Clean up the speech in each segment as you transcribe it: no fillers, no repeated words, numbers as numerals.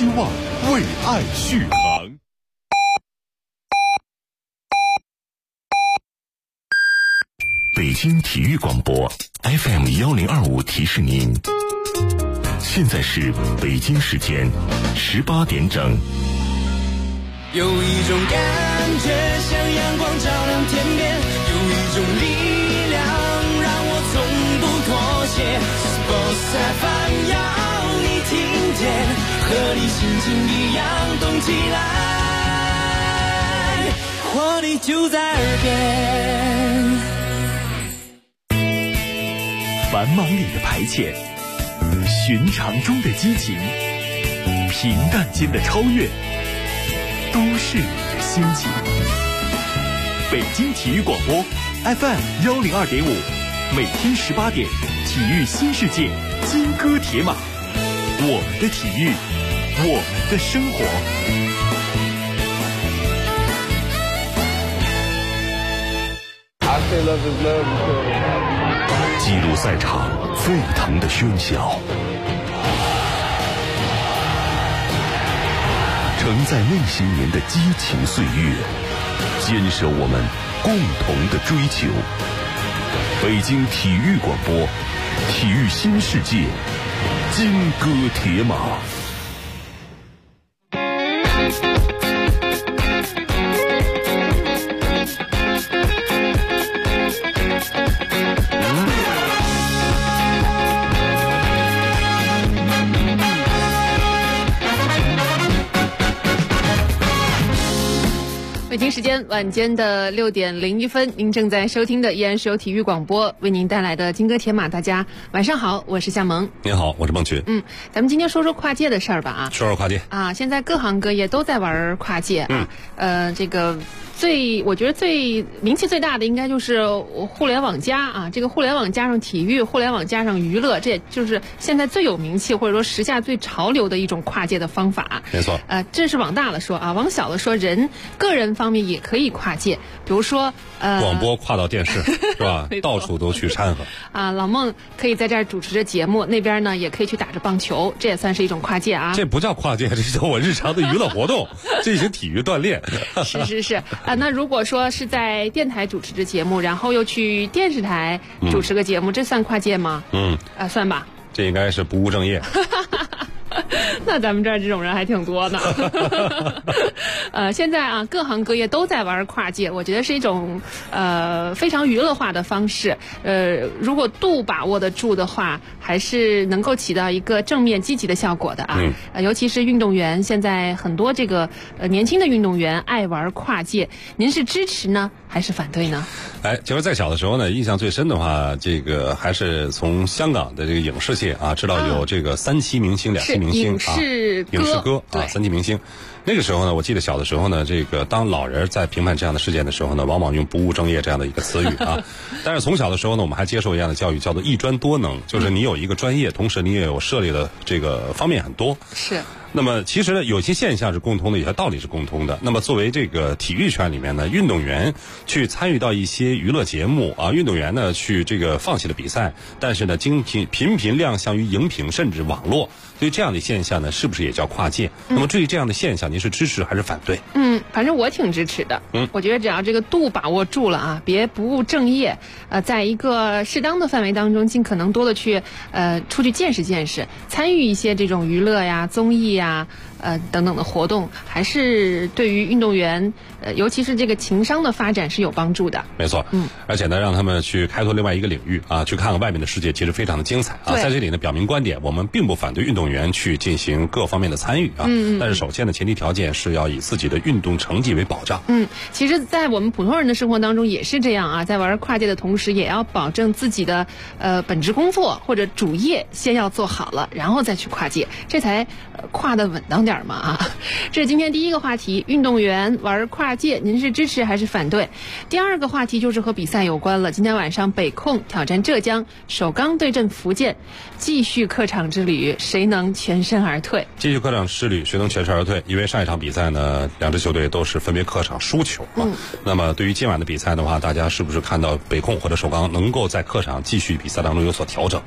希望，为爱续航。北京体育广播 FM1025提示您，现在是北京时间18点整。 有一种感觉像阳光照亮天边，有一种力量让我从不妥协。Sports FM 要你听见，和你心情一样动起来，活力就在耳边。 繁忙里的排遣，寻常中的激情，平淡间的超越，都是你的心情。北京体育广播 FM102.5，每天18点，体育新世界，金戈铁马，我们的体育，我们的生活。 记录赛场沸腾的喧嚣，承载那些年的激情岁月，坚守我们共同的追求。北京体育广播，体育新世界，金戈铁马。 北京时间晚间的6点01分，您正在收听的依然是由体育广播为您带来的金戈铁马。大家晚上好，我是夏萌。 您好，我是孟群。 咱们今天说说跨界的事儿吧啊。 说说跨界啊，现在各行各业都在玩跨界啊。这个我觉得最名气最大的应该就是互联网加啊，这个互联网加上体育，互联网加上娱乐，这也就是现在最有名气或者说时下最潮流的一种跨界的方法。 没错。 这是往大了说啊，往小了说，个人方面也可以跨界，比如说广播跨到电视是吧？到处都去掺和啊。老孟可以在这儿主持着节目，那边呢也可以去打着棒球，这也算是一种跨界啊。 这不叫跨界，这叫我日常的娱乐活动，进行体育锻炼。 是啊。那如果说是在电台主持着节目，然后又去电视台主持个节目，这算跨界吗？算吧。 这应该是不务正业。 那咱们这儿这种人还挺多呢。现在啊，各行各业都在玩跨界，我觉得是一种非常娱乐化的方式。如果度把握得住的话，还是能够起到一个正面积极的效果的啊。尤其是运动员，现在很多这个年轻的运动员爱玩跨界，您是支持呢还是反对呢？ 就是在小的时候呢，印象最深的话，这个还是从香港的这个影视界啊，知道有这个3栖明星、2栖明星啊，影视歌啊，3栖明星。那个时候呢，我记得小的时候呢，这个当老人在评判这样的事件的时候呢，往往用不务正业这样的一个词语啊。但是从小的时候呢，我们还接受一样的教育，叫做一专多能，就是你有一个专业，同时你也有涉猎的这个方面很多。 是。 那么其实呢，有些现象是共通的，有些道理是共通的。那么作为这个体育圈里面呢，运动员去参与到一些娱乐节目啊，运动员呢去这个放弃了比赛，但是呢频频亮相于荧屏甚至网络，对这样的现象呢，是不是也叫跨界？那么对于这样的现象，您是支持还是反对？ 反正我挺支持的。我觉得只要这个度把握住了啊，别不务正业，在一个适当的范围当中，尽可能多的去出去见识见识，参与一些这种娱乐呀、综艺呀。等等的活动，还是对于运动员尤其是这个情商的发展是有帮助的。 没错。而且呢，让他们去开拓另外一个领域啊，去看看外面的世界，其实非常的精彩啊。在这里呢，表明观点，我们并不反对运动员去进行各方面的参与啊。但是首先的前提条件是要以自己的运动成绩为保障。 其实在我们普通人的生活当中也是这样啊，在玩跨界的同时，也要保证自己的本职工作或者主业先要做好了，然后再去跨界，这才跨得稳当点嘛啊。这是今天第一个话题，运动员玩跨界，您是支持还是反对？第二个话题就是和比赛有关了。今天晚上北控挑战浙江，首钢对阵福建，继续客场之旅，谁能全身而退？继续客场之旅，谁能全身而退？因为上一场比赛呢，两支球队都是分别客场输球啊。那么对于今晚的比赛的话，大家是不是看到北控或者首钢能够在客场继续比赛当中有所调整？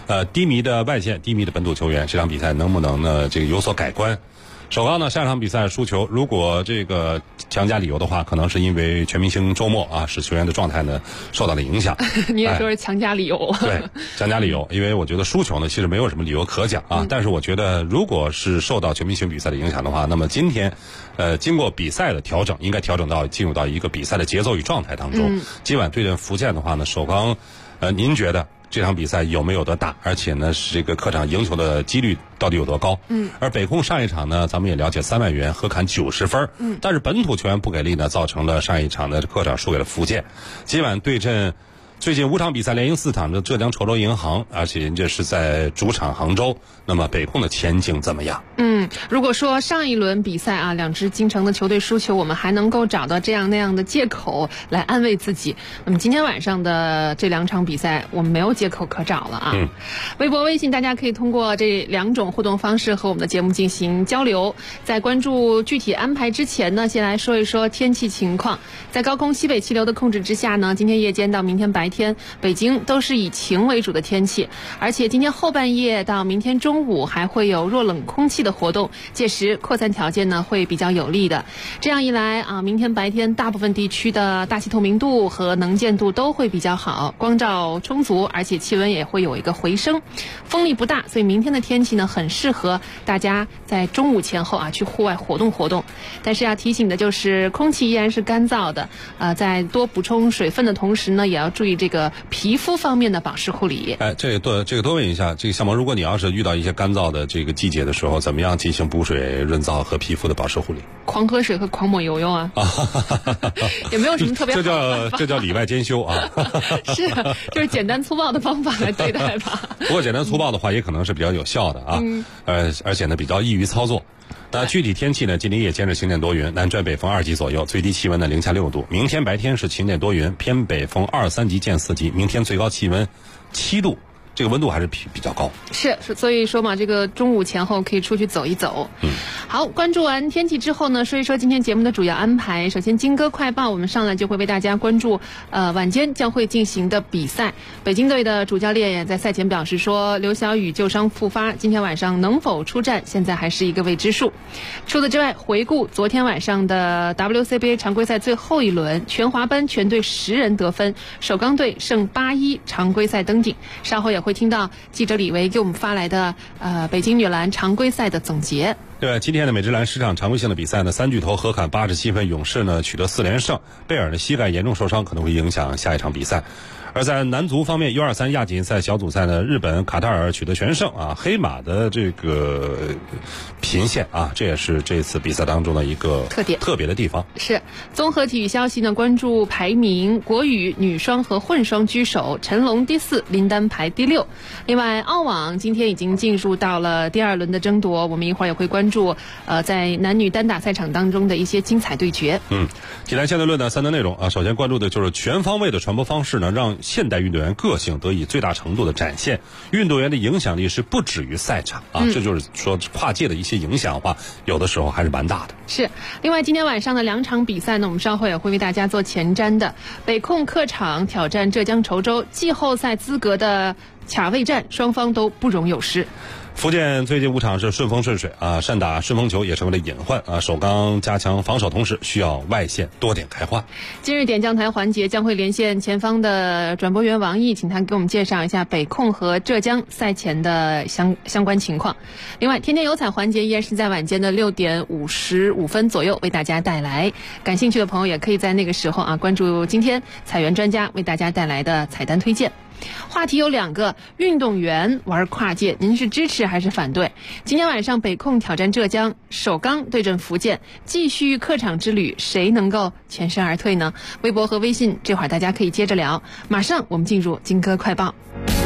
低迷的外线、低迷的本土球员，这场比赛能不能呢这个有所改观？首钢呢，下场比赛输球，如果这个强加理由的话，可能是因为全明星周末啊，使球员的状态呢受到了影响。 你也说是强加理由？ 对，强加理由，因为我觉得输球呢，其实没有什么理由可讲啊。但是我觉得，如果是受到全明星比赛的影响的话，那么今天，经过比赛的调整，应该调整到进入到一个比赛的节奏与状态当中。今晚对阵福建的话呢，首钢，您觉得这场比赛有没有得打？而且呢，是这个客场赢球的几率到底有多高？而北控上一场呢，咱们也了解3万元，合砍90分。但是本土球员不给力呢，造成了上一场的客场输给了福建。今晚对阵最近5场比赛连赢4场的浙江稠州银行，而且人家是在主场杭州。那么北控的前景怎么样？ 如果说上一轮比赛啊，2支京城的球队输球，我们还能够找到这样那样的借口来安慰自己，那么今天晚上的这2场比赛，我们没有借口可找了啊。微博、微信，大家可以通过这2种互动方式和我们的节目进行交流。在关注具体安排之前呢，先来说一说天气情况。在高空西北气流的控制之下呢，今天夜间到明天白天，北京都是以晴为主的天气，而且今天后半夜到明天中午还会有弱冷空气的活动，届时扩散条件呢会比较有利的。这样一来啊，明天白天大部分地区的大气透明度和能见度都会比较好，光照充足，而且气温也会有一个回升，风力不大，所以明天的天气呢很适合大家在中午前后啊去户外活动活动。但是要提醒的就是空气依然是干燥的，在多补充水分的同时呢，也要注意这个皮肤方面的保湿护理。 这个多问一下，这个小萌，如果你要是遇到一些干燥的这个季节的时候，怎么样进行补水润燥和皮肤的保湿护理？ 狂喝水和狂抹油啊！也没有什么特别好的办法， 这叫里外兼修啊！ 是，就是简单粗暴的方法来对待吧。 不过简单粗暴的话，也可能是比较有效的啊。而且呢，比较易于操作。那具体天气呢？今天夜间是晴间多云，南转北风2级左右，最低气温呢零下6度。明天白天是晴间多云，偏北风2、3级见4级。明天最高气温7度。这个温度还是比较高， 是，所以说嘛，这个中午前后可以出去走一走。好，关注完天气之后呢，说一说今天节目的主要安排。首先，金歌快报，我们上来就会为大家关注晚间将会进行的比赛。北京队的主教练也在赛前表示说，刘晓宇旧伤复发，今天晚上能否出战，现在还是一个未知数。除此之外，回顾昨天晚上的 WCBA 常规赛最后一轮，全华班全队10人得分，首钢队胜8-1常规赛登顶。稍后也会听到记者李维给我们发来的北京女篮常规赛的总结。 对，今天的美职篮10场常规性的比赛呢，3巨头合砍87分，勇士呢取得4连胜，贝尔的膝盖严重受伤，可能会影响下一场比赛。而在男足方面 U23 亚锦赛小组赛呢，日本卡塔尔取得全胜啊，黑马的这个频现啊，这也是这次比赛当中的一个特别的地方。 是综合体育消息呢，关注排名，国羽女双和混双居首，陈龙第4，林丹排第6。另外，澳网今天已经进入到了第2轮的争夺，我们一会儿也会关注在男女单打赛场当中的一些精彩对决。 体坛现代论的3大内容啊，首先关注的就是全方位的传播方式呢，让现代运动员个性得以最大程度的展现，运动员的影响力是不止于赛场啊，这就是说跨界的一些影响的话，有的时候还是蛮大的。 是，另外今天晚上的2场比赛呢，我们稍后也会为大家做前瞻的。北控客场挑战浙江稠州，季后赛资格的卡位战，双方都不容有失。 福建最近5场是顺风顺水啊，善打顺风球也成为了隐患啊。首钢加强防守，同时需要外线多点开花。 今日点将台环节将会连线前方的转播员王毅，请他给我们介绍一下北控和浙江赛前的相关情况。另外，天天有彩环节依然是在晚间的6点55分左右为大家带来。感兴趣的朋友也可以在那个时候啊关注今天彩员专家为大家带来的彩蛋推荐。话题有2个，运动员玩跨界，您是支持还是反对？今天晚上北控挑战浙江，首钢对阵福建，继续客场之旅，谁能够全身而退呢？微博和微信这会儿大家可以接着聊。马上我们进入金歌快报。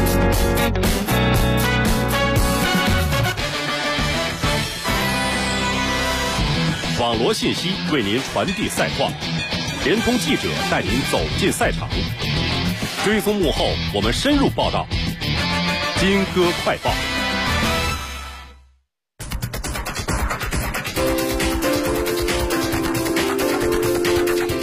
网罗信息为您传递赛况，联通记者带您走进赛场，追踪幕后，我们深入报道。金歌快报。 好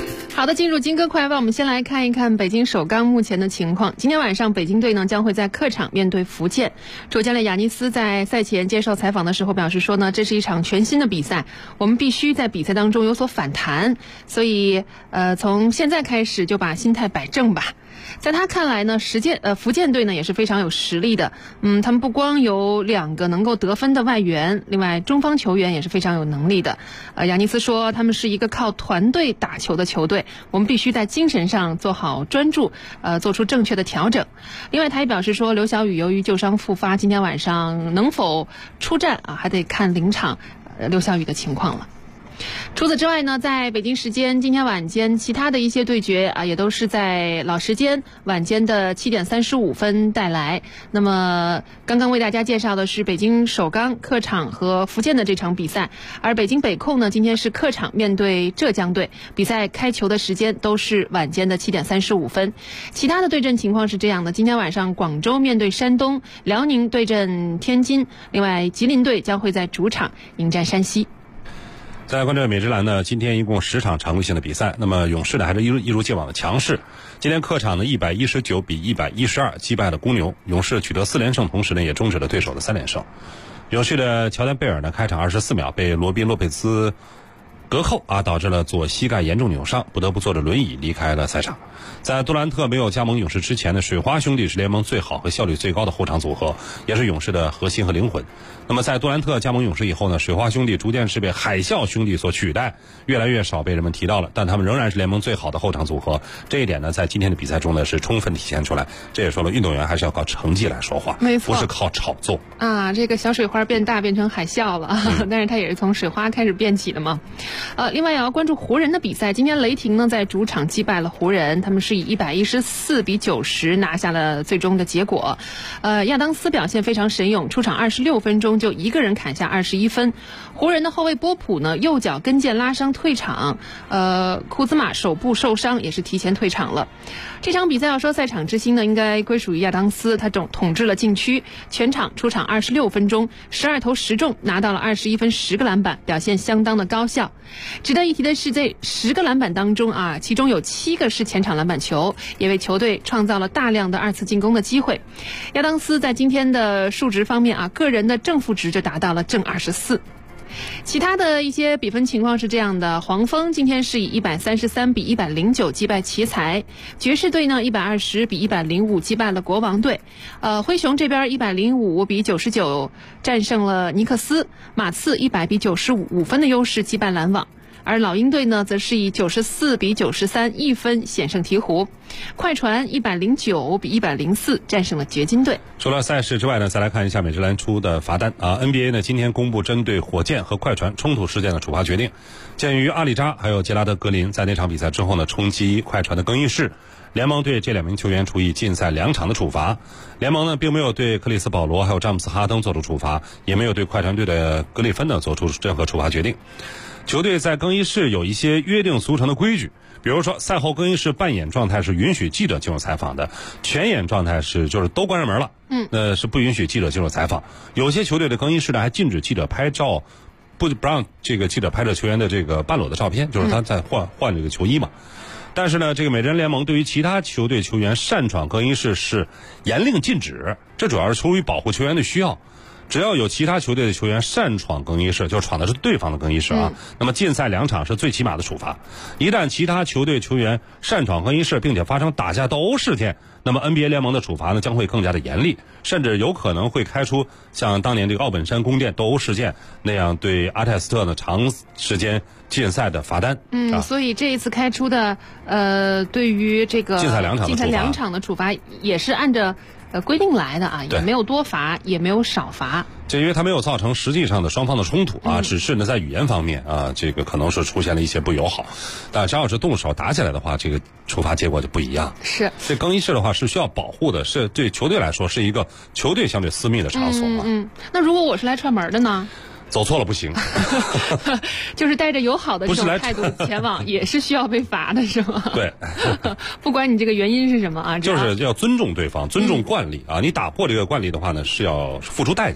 好的，进入金歌快报，我们先来看一看北京首钢目前的情况。今天晚上北京队呢将会在客场面对福建。主教练雅尼斯在赛前接受采访的时候表示说呢，这是一场全新的比赛，我们必须在比赛当中有所反弹，所以从现在开始就把心态摆正吧。在他看来呢，福建队呢也是非常有实力的。他们不光有2个能够得分的外援，另外中方球员也是非常有能力的。雅尼斯说，他们是一个靠团队打球的球队，我们必须在精神上做好专注，做出正确的调整。另外，他也表示说，刘晓宇由于旧伤复发，今天晚上能否出战还得看临场刘晓宇的情况了。除此之外呢，在北京时间今天晚间，其他的一些对决也都是在老时间晚间的7点35分带来。那么刚刚为大家介绍的是北京首钢客场和福建的这场比赛，而北京北控呢今天是客场面对浙江队，比赛开球的时间都是晚间的7点35分。其他的对阵情况是这样的：今天晚上广州面对山东，辽宁对阵天津，另外吉林队将会在主场迎战山西。 再关注美职篮呢，今天一共10场常规性的比赛，那么勇士呢还是一如既往的强势。今天客场呢119比112击败了公牛，勇士取得4连胜，同时呢也终止了对手的3连胜。勇士的乔丹贝尔呢开场24秒被罗宾洛佩兹隔扣导致了左膝盖严重扭伤，不得不坐着轮椅离开了赛场。在杜兰特没有加盟勇士之前呢，水花兄弟是联盟最好和效率最高的后场组合，也是勇士的核心和灵魂。那么在杜兰特加盟勇士以后呢，水花兄弟逐渐是被海啸兄弟所取代，越来越少被人们提到了，但他们仍然是联盟最好的后场组合。这一点呢，在今天的比赛中呢是充分体现出来。这也说了，运动员还是要靠成绩来说话， 没错， 不是靠炒作这个小水花变大变成海啸了，但是它也是从水花开始变起的嘛。另外也要关注湖人的比赛，今天雷霆呢在主场击败了湖人，他们是以114比90拿下了最终的结果。亚当斯表现非常神勇，出场26分钟就一个人砍下21分。湖人的后卫波普呢右脚跟腱拉伤退场，库兹马手部受伤也是提前退场了。这场比赛要说赛场之星呢，应该归属于亚当斯，他统治了禁区，全场出场26分钟，12投10中，拿到了21分10个篮板，表现相当的高效。值得一提的是，这10个篮板当中其中有7个是前场篮板球，也为球队创造了大量的2次进攻的机会。亚当斯在今天的数值方面个人的正负值就达到了正24。其他的一些比分情况是这样的：黄蜂今天是以133比109击败奇才，爵士队呢120比105击败了国王队，灰熊这边105比99战胜了尼克斯，马刺100比95，5分的优势击败篮网。而老鹰队呢，则是以94比93一分险胜鹈鹕。快船109比104战胜了掘金队。 除了赛事之外呢，再来看一下美职篮出的罚单NBA 呢，今天公布针对火箭和快船冲突事件的处罚决定。鉴于阿里扎还有杰拉德格林在那场比赛之后呢，冲击快船的更衣室，联盟对这2名球员处以禁赛2场的处罚。联盟呢，并没有对克里斯保罗还有詹姆斯哈登做出处罚，也没有对快船队的格里芬呢做出任何处罚决定。球队在更衣室有一些约定俗成的规矩，比如说赛后更衣室半掩状态是允许记者进入采访的，全掩状态就是都关上门了，是不允许记者进入采访。有些球队的更衣室呢还禁止记者拍照，不让这个记者拍摄球员的这个半裸的照片，就是他在换这个球衣嘛。但是呢，这个美职篮联盟对于其他球队球员擅闯更衣室是严令禁止，这主要是出于保护球员的需要。只要有其他球队的球员擅闯更衣室，就闯的是对方的更衣室那么禁赛2场是最起码的处罚。一旦其他球队球员擅闯更衣室并且发生打架斗殴事件，那么 NBA 联盟的处罚呢将会更加的严厉，甚至有可能会开出像当年这个奥本山宫殿斗殴事件那样对阿泰斯特呢长时间禁赛的罚单。 所以这一次开出的对于这个禁赛2 场的处罚也是按照规定来的也没有多罚也没有少罚。 这因为它没有造成实际上的双方的冲突只是呢在语言方面这个可能是出现了一些不友好，但只要是动手打起来的话，这个处罚结果就不一样。 是这更衣室的话是需要保护的，是对球队来说是一个球队相对私密的场所那如果我是来串门的呢？ 走错了不行就是带着友好的这种态度前往也是需要被罚的是吗？ 对不管你这个原因是什么就是要尊重对方，尊重惯例你打破这个惯例的话呢是要付出代价的。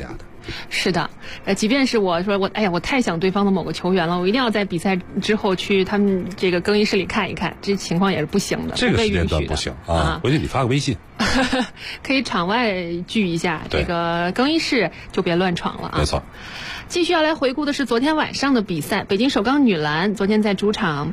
是的，即便是我说我太想对方的某个球员了，我一定要在比赛之后去他们这个更衣室里看一看，这情况也是不行的， 这个时间段不行啊！回去你发个微信， 可以场外聚一下，这个更衣室就别乱闯了啊！ 没错。 继续要来回顾的是昨天晚上的比赛，北京首钢女篮昨天在主场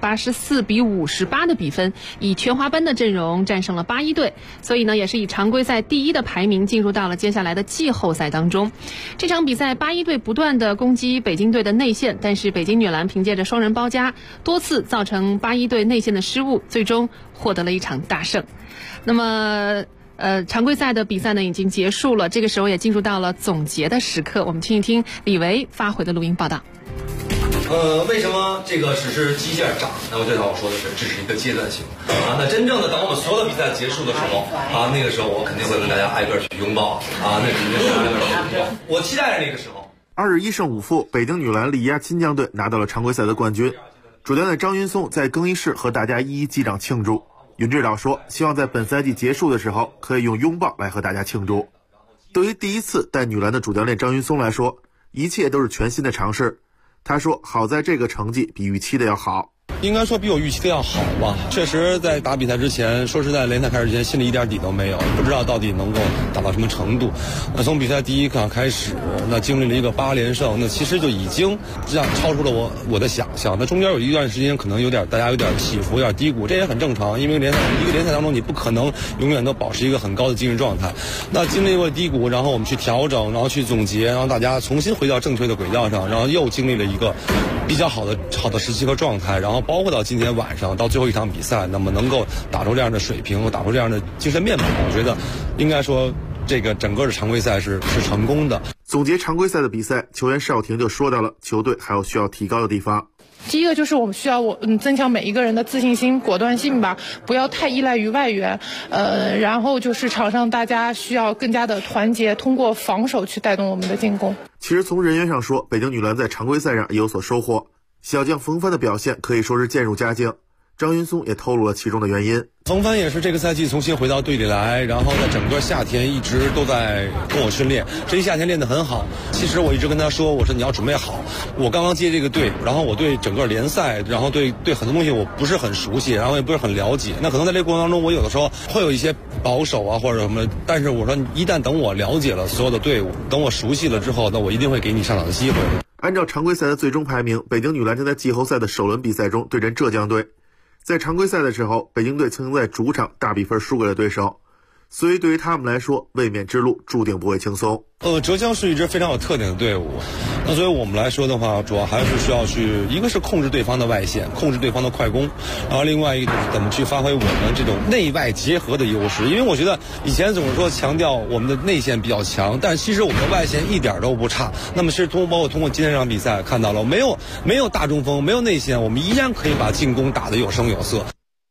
84-58的比分，以全华班的阵容战胜了81队，所以呢也是以常规赛第一的排名进入到了接下来的季后赛当中。这场比赛81队不断的攻击北京队的内线，但是北京女篮凭借着双人包夹，多次造成81队内线的失误，最终获得了一场大胜。那么常规赛的比赛呢已经结束了，这个时候也进入到了总结的时刻，我们听一听李维发回的录音报道。 为什么这个只是机械涨？那么这条我说的是，这是一个阶段性啊。那真正的等我们所有的比赛结束的时候啊，那个时候我肯定会跟大家挨个去拥抱啊，那肯定是挨个去拥抱。我期待着那个时候。 21胜5负，北京女篮力压金江队拿到了常规赛的冠军。主教练张云松在更衣室和大家一一击掌庆祝。云指导说，希望在本赛季结束的时候，可以用拥抱来和大家庆祝。对于第一次带女篮的主教练张云松来说，一切都是全新的尝试。他说，好在这个成绩比预期的要好。 应该说比我预期的要好吧。确实在打比赛之前，说实在联赛开始之前心里一点底都没有，不知道到底能够打到什么程度。那从比赛第一场开始，那经历了一个8连胜，那其实就已经这样超出了我的想象。那中间有一段时间可能大家有点起伏，有点低谷，这也很正常，因为一个联赛当中你不可能永远都保持一个很高的精神状态。那经历过低谷，然后我们去调整，然后去总结，让大家重新回到正确的轨道上，然后又经历了一个比较好的时期和状态，然后包括到今天晚上到最后一场比赛，那么能够打出这样的水平，打出这样的精神面貌，我觉得应该说这个整个的常规赛是成功的。 总结常规赛的比赛，球员邵婷就说到了球队还有需要提高的地方。 第一个就是我们需要增强每一个人的自信心、果断性吧，不要太依赖于外援。然后就是场上大家需要更加的团结，通过防守去带动我们的进攻。 其实从人员上说，北京女篮在常规赛上也有所收获。小将冯帆的表现可以说是渐入佳境，张云松也透露了其中的原因。 冯帆也是这个赛季重新回到队里来，然后在整个夏天一直都在跟我训练，这一夏天练得很好。其实我一直跟他说，我说你要准备好，我刚刚接这个队，然后我对整个联赛，然后对很多东西我不是很熟悉，然后也不是很了解，那可能在这个过程当中我有的时候会有一些保守啊或者什么，但是我说一旦等我了解了所有的队伍，等我熟悉了之后，那我一定会给你上场的机会。 按照常规赛的最终排名，北京女篮将在季后赛的首轮比赛中对阵浙江队。在常规赛的时候，北京队曾经在主场大比分输给了对手，所以对于他们来说，卫冕之路注定不会轻松。 浙江是一支非常有特点的队伍，那所以我们来说的话，主要还是需要去，一个是控制对方的外线，控制对方的快攻，然后另外一个就是怎么去发挥我们这种内外结合的优势。因为我觉得以前总是说强调我们的内线比较强，但其实我们的外线一点都不差。那么是包括通过今天这场比赛看到了，没有大中锋，没有内线，我们依然可以把进攻打得有声有色。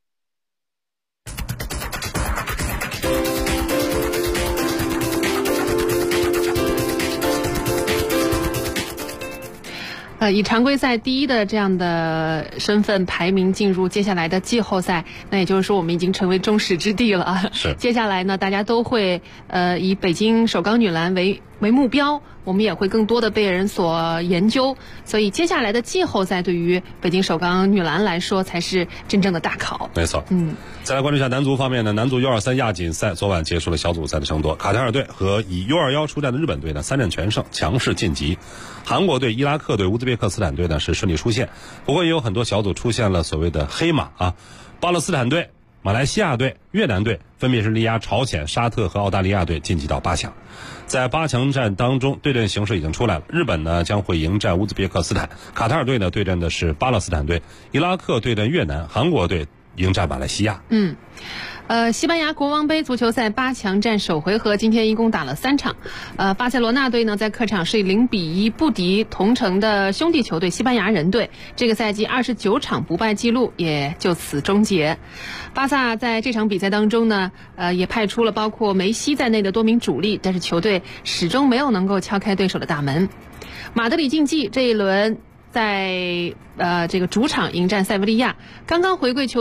以常规赛第一的这样的身份排名进入接下来的季后赛，那也就是说我们已经成为众矢之的了啊。 是。 接下来呢，大家都会以北京首钢女篮为目标，我们也会更多的被人所研究，所以接下来的季后赛对于北京首钢女篮来说才是真正的大考。 没错。再来关注一下男足方面呢，男足 U23 亚锦赛昨晚结束了小组赛的争夺，卡塔尔队和以 U21 出战的日本队呢3战全胜，强势晋级。韩国队、伊拉克队、乌兹别克斯坦队呢是顺利出线，不过也有很多小组出现了所谓的黑马啊，巴勒斯坦队、马来西亚队、越南队分别是力压朝鲜、沙特和澳大利亚队晋级到8强。在8强战当中，对阵形势已经出来了，日本呢将会迎战乌兹别克斯坦，卡塔尔队呢对阵的是巴勒斯坦队，伊拉克对阵越南，韩国队迎战马来西亚。 西班牙国王杯足球赛8强战首回合今天一共打了3场。巴塞罗那队呢在客场是0-1不敌同城的兄弟球队西班牙人队，这个赛季29场不败记录也就此终结。巴萨在这场比赛当中呢，也派出了包括梅西在内的多名主力，但是球队始终没有能够敲开对手的大门。马德里竞技这一轮在这个主场迎战塞维利亚，刚刚回归球队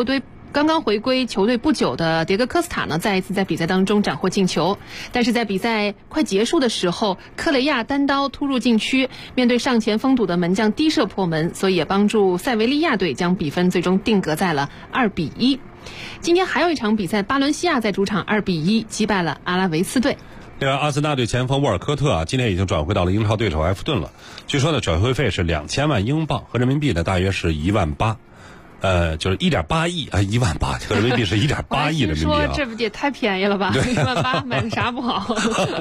刚刚回归球队不久的迭戈科斯塔呢，再一次在比赛当中斩获进球，但是在比赛快结束的时候，克雷亚单刀突入禁区，面对上前封堵的门将低射破门，所以也帮助塞维利亚队将比分最终定格在了2-1。今天还有一场比赛，巴伦西亚在主场2-1击败了阿拉维斯队。 这个阿森纳队前锋沃尔科特啊，今天已经转会到了英超对手埃弗顿了。据说呢，转会费是2000万英镑，和人民币呢大约是18000。就是1.8亿啊，18000和人民币是1.8亿人民币啊。 说这不也太便宜了吧？18000买个啥不好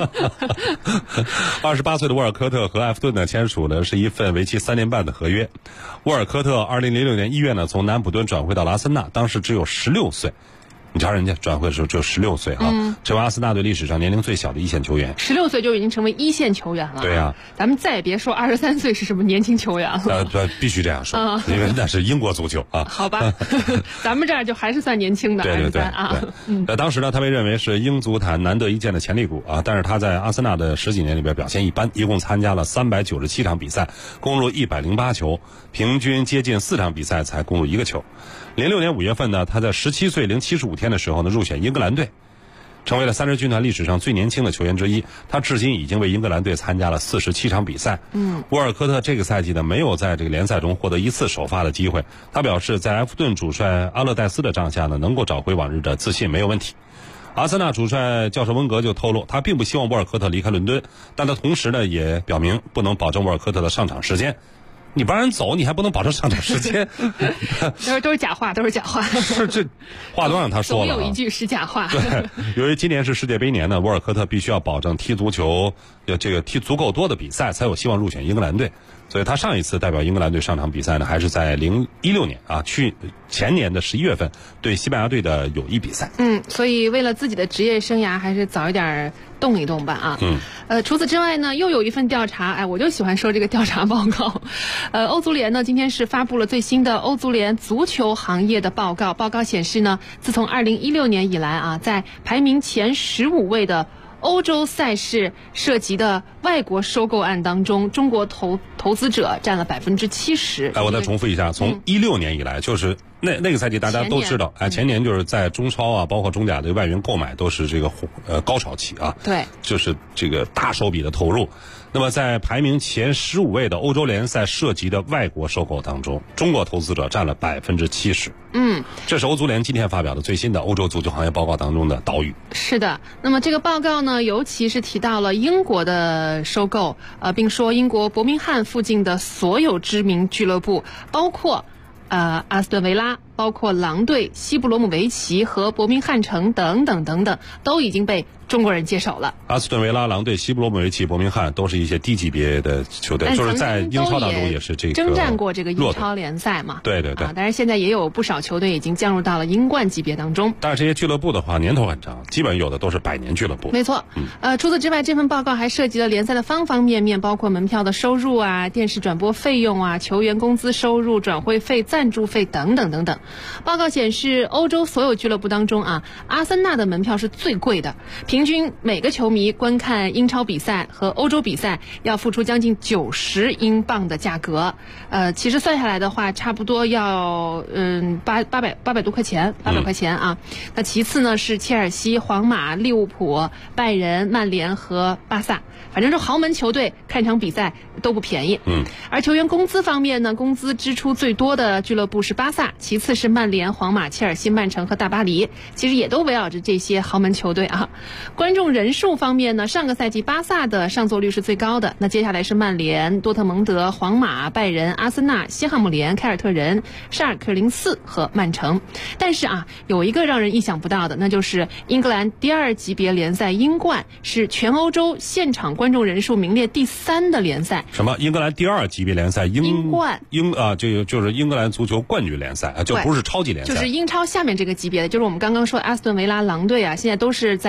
？28岁的沃尔科特和埃弗顿呢签署的是一份为期3年半的合约。沃尔科特2006年1月呢从南普敦转会到了阿森纳，当时只有16岁。你瞧人家转会的时候只有16岁啊，成为阿森纳队历史上年龄最小的一线球员。 16岁就已经成为一线球员了。 对啊， 咱们再也别说23岁是什么年轻球员了。 必须这样说，因为那是英国足球啊。 好吧，咱们这儿就还是算年轻的。 对啊。 当时呢，他被认为是英足坛难得一见的潜力股啊，但是他在阿森纳的10几年里边表现一般，一共参加了397场比赛，攻入108球，平均接近4场比赛才攻入1个球。06年5月份呢，他在17岁零75天的时候呢入选英格兰队，成为了3支军团历史上最年轻的球员之一。他至今已经为英格兰队参加了47场比赛。沃尔科特这个赛季呢没有在这个联赛中获得一次首发的机会。他表示，在埃弗顿主帅阿勒戴斯的帐下呢，能够找回往日的自信没有问题。阿森纳主帅教授温格就透露，他并不希望沃尔科特离开伦敦，但他同时呢也表明不能保证沃尔科特的上场时间。你不让人走，你还不能保证上场时间？ 都是假话，都是假话。 是这话都让他说了。 总有一句是假话。 对，由于今年是世界杯年呢，沃尔科特必须要保证踢足球，踢足够多的比赛，才有希望入选英格兰队。所以他上一次代表英格兰队上场比赛呢，还是在2016年啊，前年的11月份对西班牙队的友谊比赛。 所以为了自己的职业生涯，还是早一点动一动吧啊。除此之外呢，又有一份调查，我就喜欢说这个调查报告。欧足联呢今天是发布了最新的欧足联足球行业的报告。报告显示呢，自从2016年以来啊，在排名前15位的欧洲赛事涉及的外国收购案当中，中国投资者占了70%。 我再重复一下，从16年以来，就是那个赛季大家都知道，前年就是在中超啊，包括中甲的外援购买都是这个高潮期啊， 对， 就是这个大手笔的投入。那么在排名前15位的欧洲联赛涉及的外国收购当中，中国投资者占了70%。这是欧足联今天发表的最新的欧洲足球行业报告当中的导语。 是的，那么这个报告呢，尤其是提到了英国的收购，并说英国伯明翰附近的所有知名俱乐部，包括阿斯顿维拉，包括狼队、西布罗姆维奇和伯明翰城等等等等，都已经被中国人接手了。 阿斯顿维拉、狼队、西布罗姆维奇、伯明翰都是一些低级别的球队，就是在英超当中也是这个征战过这个英超联赛嘛。 对。 但是现在也有不少球队已经降入到了英冠级别当中。 但是这些俱乐部的话，年头很长，基本有的都是100年俱乐部。 没错。除此之外，这份报告还涉及了联赛的方方面面，包括门票的收入啊、电视转播费用啊、球员工资收入、转会费、赞助费等等等等。报告显示，欧洲所有俱乐部当中啊，阿森纳的门票是最贵的，平均每个球迷观看英超比赛和欧洲比赛要付出将近90英镑的价格。其实算下来的话，差不多要800多块钱，800块钱啊。那其次呢是切尔西、皇马、利物浦、拜仁、曼联和巴萨，反正这豪门球队看场比赛都不便宜。而球员工资方面呢，工资支出最多的俱乐部是巴萨，其次是曼联、皇马、切尔西、曼城和大巴黎，其实也都围绕着这些豪门球队啊。观众人数方面呢，上个赛季巴萨的上座率是最高的，那接下来是曼联、多特蒙德、皇马、拜仁、阿森纳、西汉姆联、凯尔特人、沙尔克04和曼城。但是啊，有一个让人意想不到的，那就是英格兰第2级别联赛英冠是全欧洲现场观众人数名列第3的联赛。 什么？英格兰第2级别联赛英冠？ 就是英格兰足球冠军联赛啊，就不是超级联赛， 就是英超下面这个级别的，就是我们刚刚说阿斯顿维拉、狼队啊，现在都是在这个英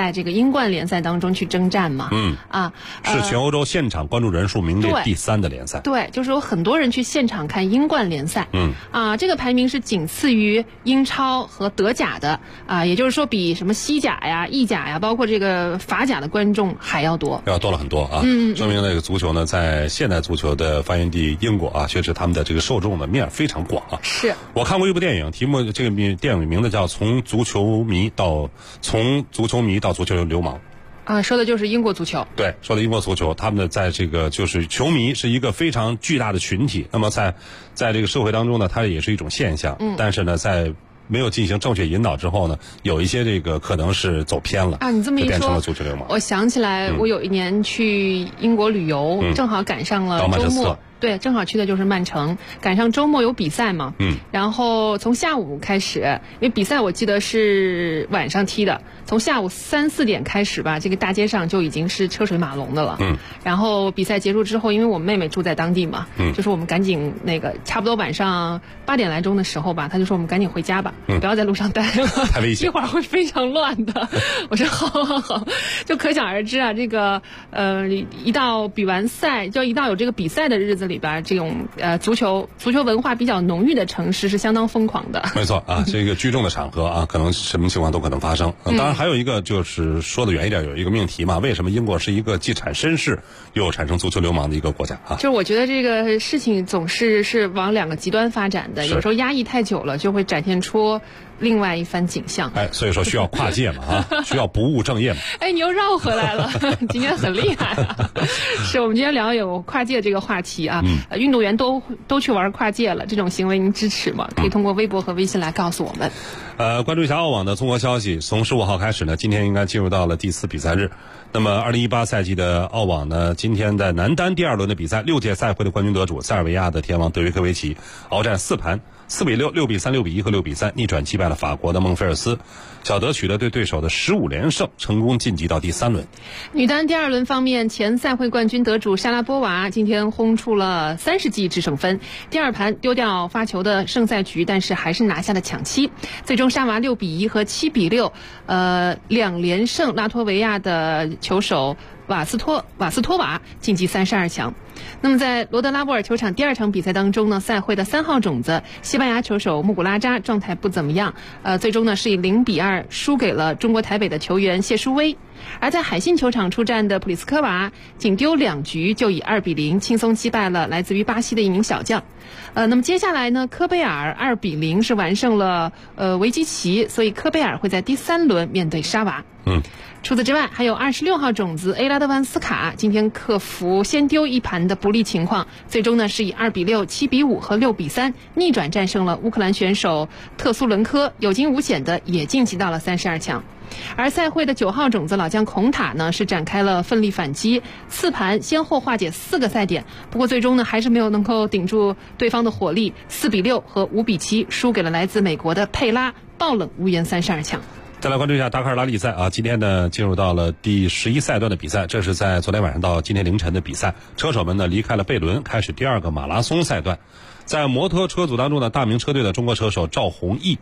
英冠联赛当中去征战嘛。 是全欧洲现场关注人数名列第3的联赛。 对，就是有很多人去现场看英冠联赛。这个排名是仅次于英超和德甲的也就是说比什么西甲呀、意甲呀，包括这个法甲的观众还要多了很多啊。说明那个足球呢，在现代足球的发源地英国确实他们的这个受众的面非常广啊。 是我看过一部电影，题目这个电影名字叫从足球迷到足球流氓。 说的就是英国足球。 对，说的英国足球，他们的在这个就是球迷是一个非常巨大的群体。那么在这个社会当中呢，它也是一种现象。但是呢，在没有进行正确引导之后呢，有一些这个可能是走偏了你这么一说， 变成了足球流氓。 我想起来，我有一年去英国旅游，正好赶上了周末。对，正好去的就是曼城，赶上周末有比赛嘛。然后从下午开始，因为比赛我记得是晚上踢的，从下午3、4点开始吧，这个大街上就已经是车水马龙的了。然后比赛结束之后，因为我妹妹住在当地嘛，就说我们赶紧差不多晚上8点来钟的时候吧，她就说我们赶紧回家吧，不要在路上待了， 太危险， 一会儿会非常乱的。我说好，就可想而知啊，这个一到比完赛，就一到有这个比赛的日子里边，这种足球文化比较浓郁的城市是相当疯狂的。 没错啊，这个聚众的场合可能什么情况都可能发生。当然还有一个就是说的远一点，有一个命题嘛，为什么英国是一个既产绅士又产生足球流氓的一个国家就是我觉得这个事情总是往2个极端发展的，有时候压抑太久了，就会展现出另外一番景象。 所以说需要跨界嘛需要不务正业嘛。 你又绕回来了，今天很厉害是我们今天聊有跨界这个话题运动员都去玩跨界了，这种行为您支持吗？可以通过微博和微信来告诉我们。 关注一下澳网的综合消息，从15号开始呢，今天应该进入到了第4比赛日。那么2018赛季的澳网呢，今天在男单第2轮的比赛，6届赛会的冠军得主塞尔维亚的天王德约科维奇鏖战4盘，4比6、6比3、6比1和6比3逆转击败了法国的孟菲尔斯，小德取得对手的15连胜，成功晋级到第3轮。 女单第2轮方面，前赛会冠军得主莎拉波娃今天轰出了30记制胜分，第2盘丢掉发球的胜赛局，但是还是拿下了抢七，最终莎娃6比1和7比6，2连胜拉脱维亚的球手瓦斯托瓦晋级32强。那么在罗德拉波尔球场第2场比赛当中呢，赛会的3号种子西班牙球手穆古拉扎状态不怎么样，最终呢是以0比2输给了中国台北的球员谢淑薇。而在海信球场出战的普里斯科娃仅丢2局就以2比0轻松击败了来自于巴西的一名小将。那么接下来呢，科贝尔2比0是完胜了维基奇，所以科贝尔会在第3轮面对沙娃。除此之外，还有26号种子 A 拉德万斯卡今天克服先丢1盘的不利情况，最终呢是以2比6、7比5和6比3逆转战胜了乌克兰选手特苏伦科，有惊无险的也晋级到了32强。而赛会的9号种子老将孔塔呢是展开了奋力反击，4盘先后化解4个赛点，不过最终呢还是没有能够顶住对方的火力，4比6和5比7输给了来自美国的佩拉，爆冷无缘32强。 再来关注一下达喀尔拉力赛今天呢进入到了第11赛段的比赛，这是在昨天晚上到今天凌晨的比赛，车手们呢离开了贝伦，开始第2个马拉松赛段。在摩托车组当中呢，大明车队的中国车手赵宏毅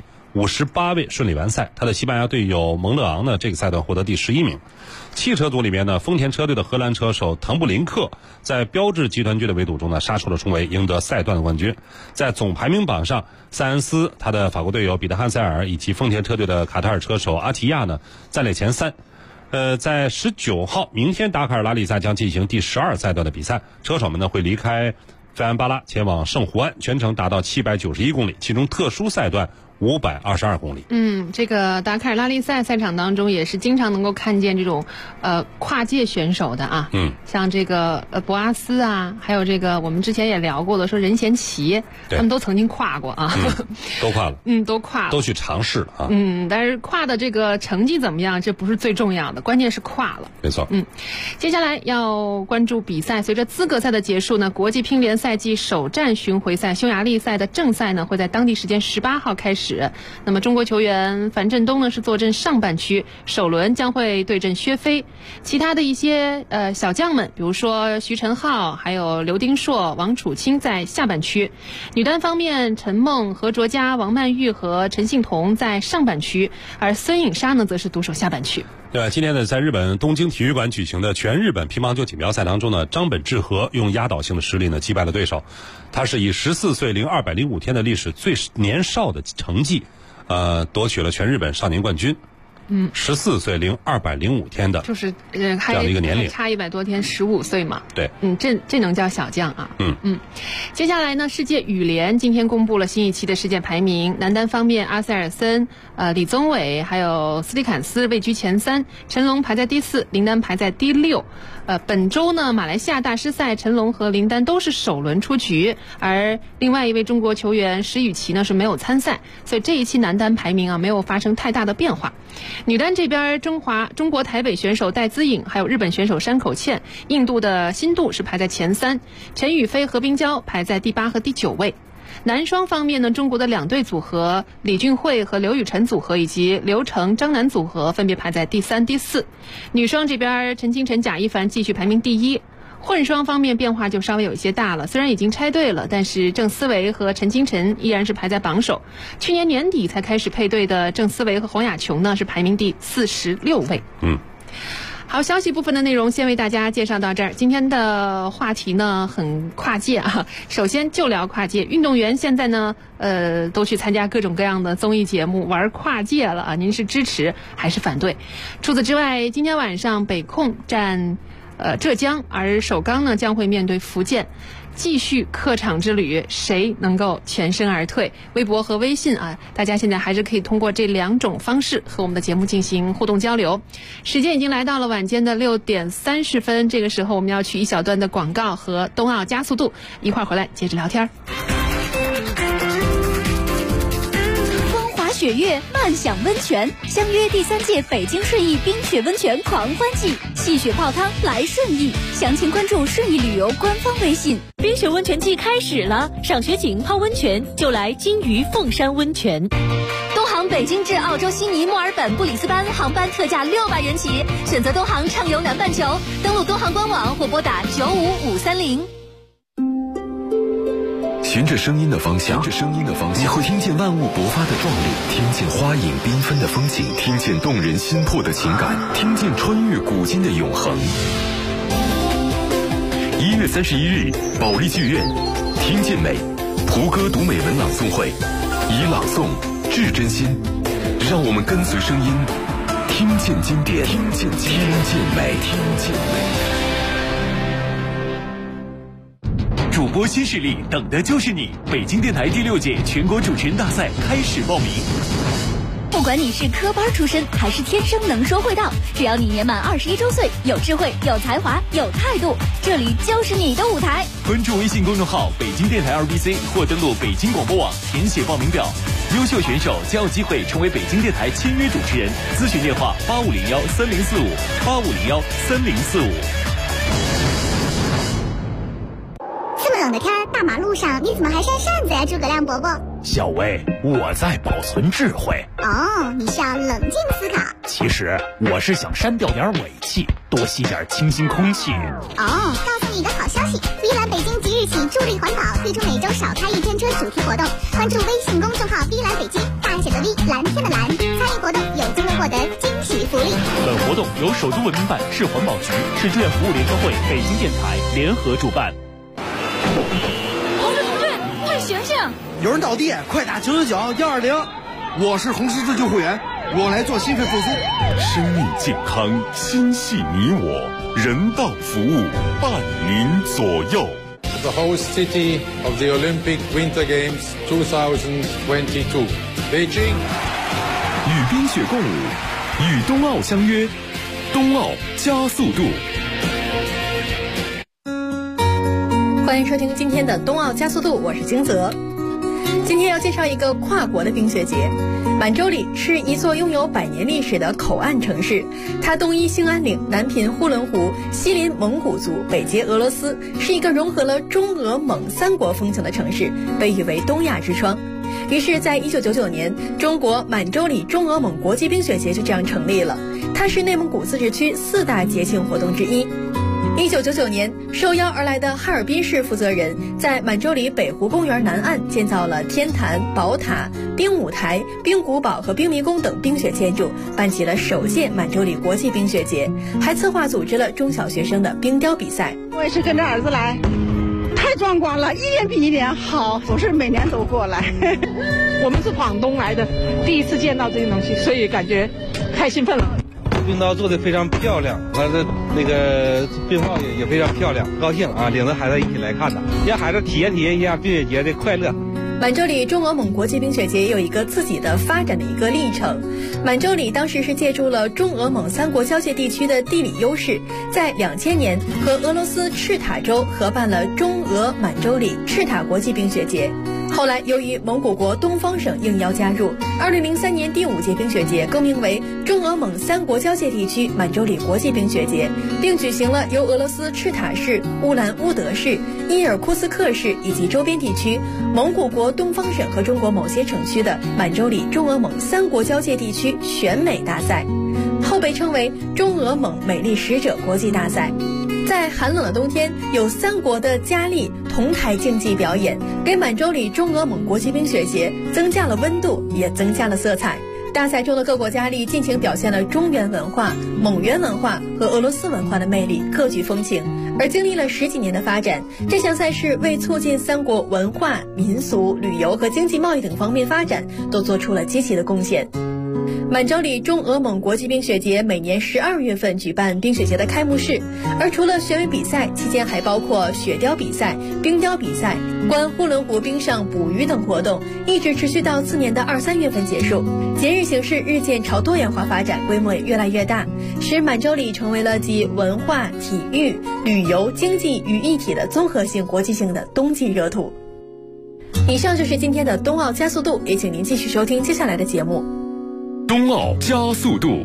58位顺利完赛，他的西班牙队友蒙勒昂呢这个赛段获得第11名。汽车组里面呢，丰田车队的荷兰车手滕布林克在标致集团军的围堵中呢杀出了重围，赢得赛段的冠军。在总排名榜上，塞恩斯他的法国队友彼得汉塞尔以及丰田车队的卡塔尔车手阿提亚呢暂列前3。在19号明天达喀尔拉力赛将进行第12赛段的比赛，车手们呢会离开费安巴拉前往圣胡安，全程达到791公里，其中特殊赛段522公里。 这个达喀尔拉力赛赛场当中也是经常能够看见这种跨界选手的啊。像这个博阿斯啊，还有这个我们之前也聊过的说任贤齐，他们都曾经跨过啊。 都跨了。 都跨了， 都去尝试了啊。 但是跨的这个成绩怎么样，这不是最重要的，关键是跨了。 没错。 接下来要关注比赛，随着资格赛的结束呢，国际乒联赛季首站巡回赛匈牙利赛的正赛呢会在当地时间18号开始。那么中国球员樊振东呢是坐镇上半区，首轮将会对阵薛飞，其他的一些小将们，比如说徐晨浩还有刘丁硕、王楚钦在下半区。女单方面，陈梦、何卓佳、王曼玉和陈幸同在上半区，而孙颖莎呢则是独守下半区。 对吧？今天呢，在日本东京体育馆举行的全日本乒乓球锦标赛当中呢，张本智和用压倒性的实力呢击败了对手，他是以14岁零205天的历史最年少的成绩，夺取了全日本少年冠军。14岁零205天的， 就是这样的一个年龄， 差100多天，15岁嘛。 对， 这能叫小将啊。接下来呢，世界羽联今天公布了新一期的世界排名，男单方面，阿塞尔森、李宗伟还有斯蒂坎斯位居前3，陈龙排在第4，林丹排在第6。本周呢，马来西亚大师赛，陈龙和林丹都是首轮出局，而另外一位中国球员石宇奇呢是没有参赛，所以这一期男单排名啊没有发生太大的变化。女单这边，中国台北选手戴资颖，还有日本选手山口茜，印度的新度是排在前3，陈雨菲、何冰娇排在第8和第9位。男双方面呢，中国的2对组合李俊慧和刘雨辰组合以及刘成张楠组合分别排在第3、第4。女双这边，陈清晨、贾一凡继续排名第1。混双方面变化就稍微有一些大了，虽然已经拆队了，但是郑思维和陈清晨依然是排在榜首。去年年底才开始配对的郑思维和洪雅琼呢是排名第46位。好，消息部分的内容先为大家介绍到这儿。今天的话题呢很跨界啊，首先就聊跨界。运动员现在呢都去参加各种各样的综艺节目，玩跨界了啊，您是支持还是反对？除此之外，今天晚上北控战浙江，而首钢呢将会面对福建，继续客场之旅，谁能够全身而退？微博和微信啊，大家现在还是可以通过这2种方式和我们的节目进行互动交流。时间已经来到了晚间的6点30分，这个时候我们要去一小段的广告和冬奥加速度，一会儿回来接着聊天。 雪月漫享温泉，相约第3届北京顺义冰雪温泉狂欢季，戏雪泡汤来顺义，详情关注顺义旅游官方微信。 冰雪温泉季开始了，赏雪景泡温泉就来金鱼凤山温泉。 东航北京至澳洲悉尼、墨尔本、布里斯班航班特价600元起，选择东航畅游南半球，登录东航官网或拨打95530。 循着声音的方向，你会听见万物勃发的壮丽，听见花影缤纷的风景，听见动人心魄的情感，听见穿越古今的永恒。1月31日，保利剧院，听见美，蒲歌读美文朗诵会，以朗诵致真心，让我们跟随声音，听见经典，听见美。 主播新势力，等的就是你！北京电台第6届全国主持人大赛开始报名。 不管你是科班出身还是天生能说会道，只要你年满21周岁，有智慧、有才华、有态度，这里就是你的舞台。 关注微信公众号北京电台2BC 或登录北京广播网填写报名表，优秀选手将有机会成为北京电台签约主持人。咨询电话85013045，85013045。 这么冷的天，大马路上你怎么还扇扇子呀，诸葛亮伯伯？ 小薇，我在保存智慧。 哦，你是要冷静思考。 其实我是想删掉点尾气，多吸点清新空气。 哦，告诉你一个好消息，碧蓝北京即日起助力环保，推出每周少开1天车主题活动。关注微信公众号碧蓝北京，大写的 V， 蓝天的蓝，参与活动有机会获得惊喜福利。 本活动由首都文明办、市环保局、市志愿服务联合会、北京电台联合主办。 同志，快醒醒！ 有人倒地，快打999-120。我是红十字救护员，我来做心肺复苏。 生命健康，心系你我，人道服务伴您左右。 The host city of the Olympic Winter Games 2022, Beijing。 与冰雪共舞，与冬奥相约，冬奥加速度。 欢迎收听今天的冬奥加速度，我是金泽。今天要介绍一个跨国的冰雪节。满洲里是一座拥有100年历史的口岸城市，它东依兴安岭，南濒呼伦湖，西临蒙古族，北接俄罗斯，是一个融合了中俄蒙3国风情的城市，被誉为东亚之窗。于是在1999年，中国满洲里中俄蒙国际冰雪节就这样成立了，它是内蒙古自治区4大节庆活动之一。 1999年，受邀而来的哈尔滨市负责人在满洲里北湖公园南岸建造了天坛、宝塔、冰舞台、冰古堡和冰迷宫等冰雪建筑，办起了首届满洲里国际冰雪节，还策划组织了中小学生的冰雕比赛。 我也是跟着儿子来，太壮观了，一年比一年好，我是每年都过来。 我们是广东来的，第一次见到这些东西，所以感觉太兴奋了。 冰刀做的非常漂亮，完了那个冰帽也非常漂亮，高兴啊！领着孩子一起来看的，让孩子体验一下冰雪节的快乐。 满洲里中俄蒙国际冰雪节有一个自己的发展的一个历程。满洲里当时是借助了中俄蒙三国交界地区的地理优势，在2000年和俄罗斯赤塔州合办了中俄满洲里赤塔国际冰雪节。后来由于蒙古国东方省应邀加入，2003年第5届冰雪节更名为中俄蒙三国交界地区满洲里国际冰雪节，并举行了由俄罗斯赤塔市、乌兰乌德市、伊尔库斯克市以及周边地区、蒙古国东方省和中国某些省区的满洲里中俄蒙三国交界地区选美大赛，后被称为中俄蒙美丽使者国际大赛。在寒冷的冬天，有3国的佳丽同台竞技表演，给满洲里中俄蒙国际冰雪节增加了温度，也增加了色彩。大赛中的各国佳丽尽情表现了中原文化、蒙元文化和俄罗斯文化的魅力，各具风情。而经历了10几年的发展，这项赛事为促进3国文化、民俗、旅游和经济贸易等方面发展，都做出了积极的贡献。满洲里中俄蒙国际冰雪节每年12月份举办冰雪节的开幕式，而除了选美比赛，期间还包括雪雕比赛、冰雕比赛、观呼伦湖冰上捕鱼等活动，一直持续到次年的2、3月份结束。节日形式日渐朝多元化发展，规模也越来越大，使满洲里成为了集文化、体育、旅游、经济于一体的综合性国际性的冬季热土。以上就是今天的冬奥加速度，也请您继续收听接下来的节目。 冬奥加速度。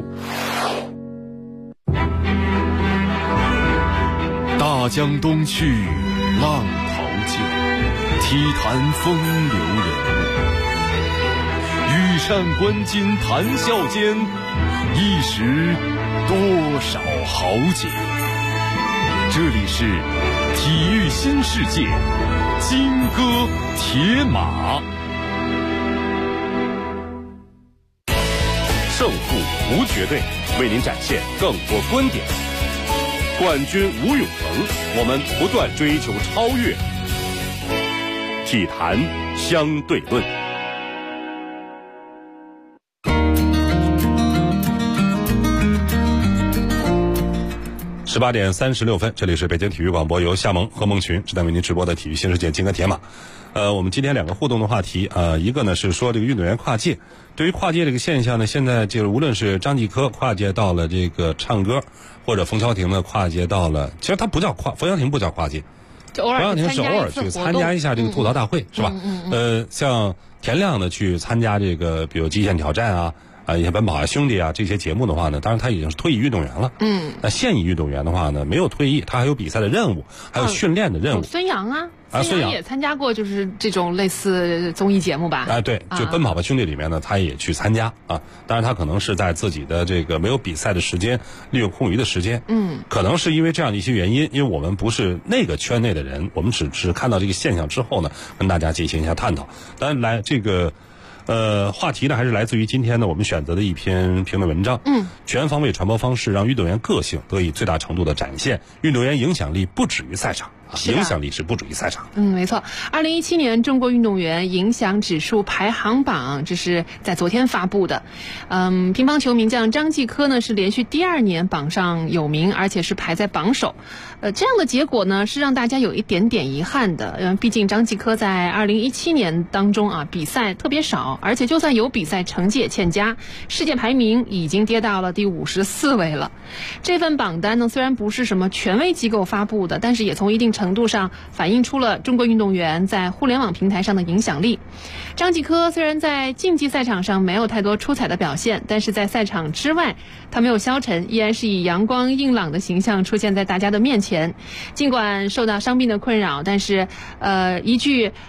大江东去，浪淘尽，体坛风流人物。羽扇纶巾谈笑间，一时多少豪杰。这里是体育新世界，金戈铁马。胜负无绝对，为您展现更多观点。冠军无永恒，我们不断追求超越。体坛相对论。18点36分，这里是北京体育广播，由夏萌和孟群正在为您直播的体育新世界金戈铁马。我们今天2个互动的话题，一个呢是说这个运动员跨界。对于跨界这个现象呢，现在就是无论是张继科跨界到了这个唱歌，或者冯潇霆呢跨界到了，其实他不叫跨，冯潇霆不叫跨界，冯潇霆是偶尔去参加一下这个吐槽大会，是吧？像田亮呢去参加这个，比如极限挑战啊，一些奔跑啊兄弟啊这些节目的话呢，当然他已经是退役运动员了。那现役运动员的话呢，没有退役，他还有比赛的任务，还有训练的任务。 孙杨孙杨也参加过，就是这种类似综艺节目吧？对， 就奔跑吧兄弟里面呢，他也去参加啊。当然他可能是在自己的这个没有比赛的时间，利用空余的时间。可能是因为这样的一些原因，因为我们不是那个圈内的人，我们只是看到这个现象之后呢，跟大家进行一下探讨。当然来这个。话题呢还是来自于今天呢我们选择的一篇评论文章。全方位传播方式让运动员个性得以最大程度的展现，运动员影响力不止于赛场。影响力是不止于赛场。 没错。2017年中国运动员影响指数排行榜，这是在昨天发布的。乒乓球名将张继科呢是连续第2年榜上有名，而且是排在榜首。这样的结果呢是让大家有一点点遗憾的。毕竟张继科在2017年当中比赛特别少，而且就算有比赛成绩也欠佳，世界排名已经跌到了第54位了。这份榜单呢虽然不是什么权威机构发布的，但是也从一定程度上反映出了中国运动员在互联网平台上的影响力。张继科虽然在竞技赛场上没有太多出彩的表现，但是在赛场之外他没有消沉，依然是以阳光硬朗的形象出现在大家的面前。尽管受到伤病的困扰，但是依据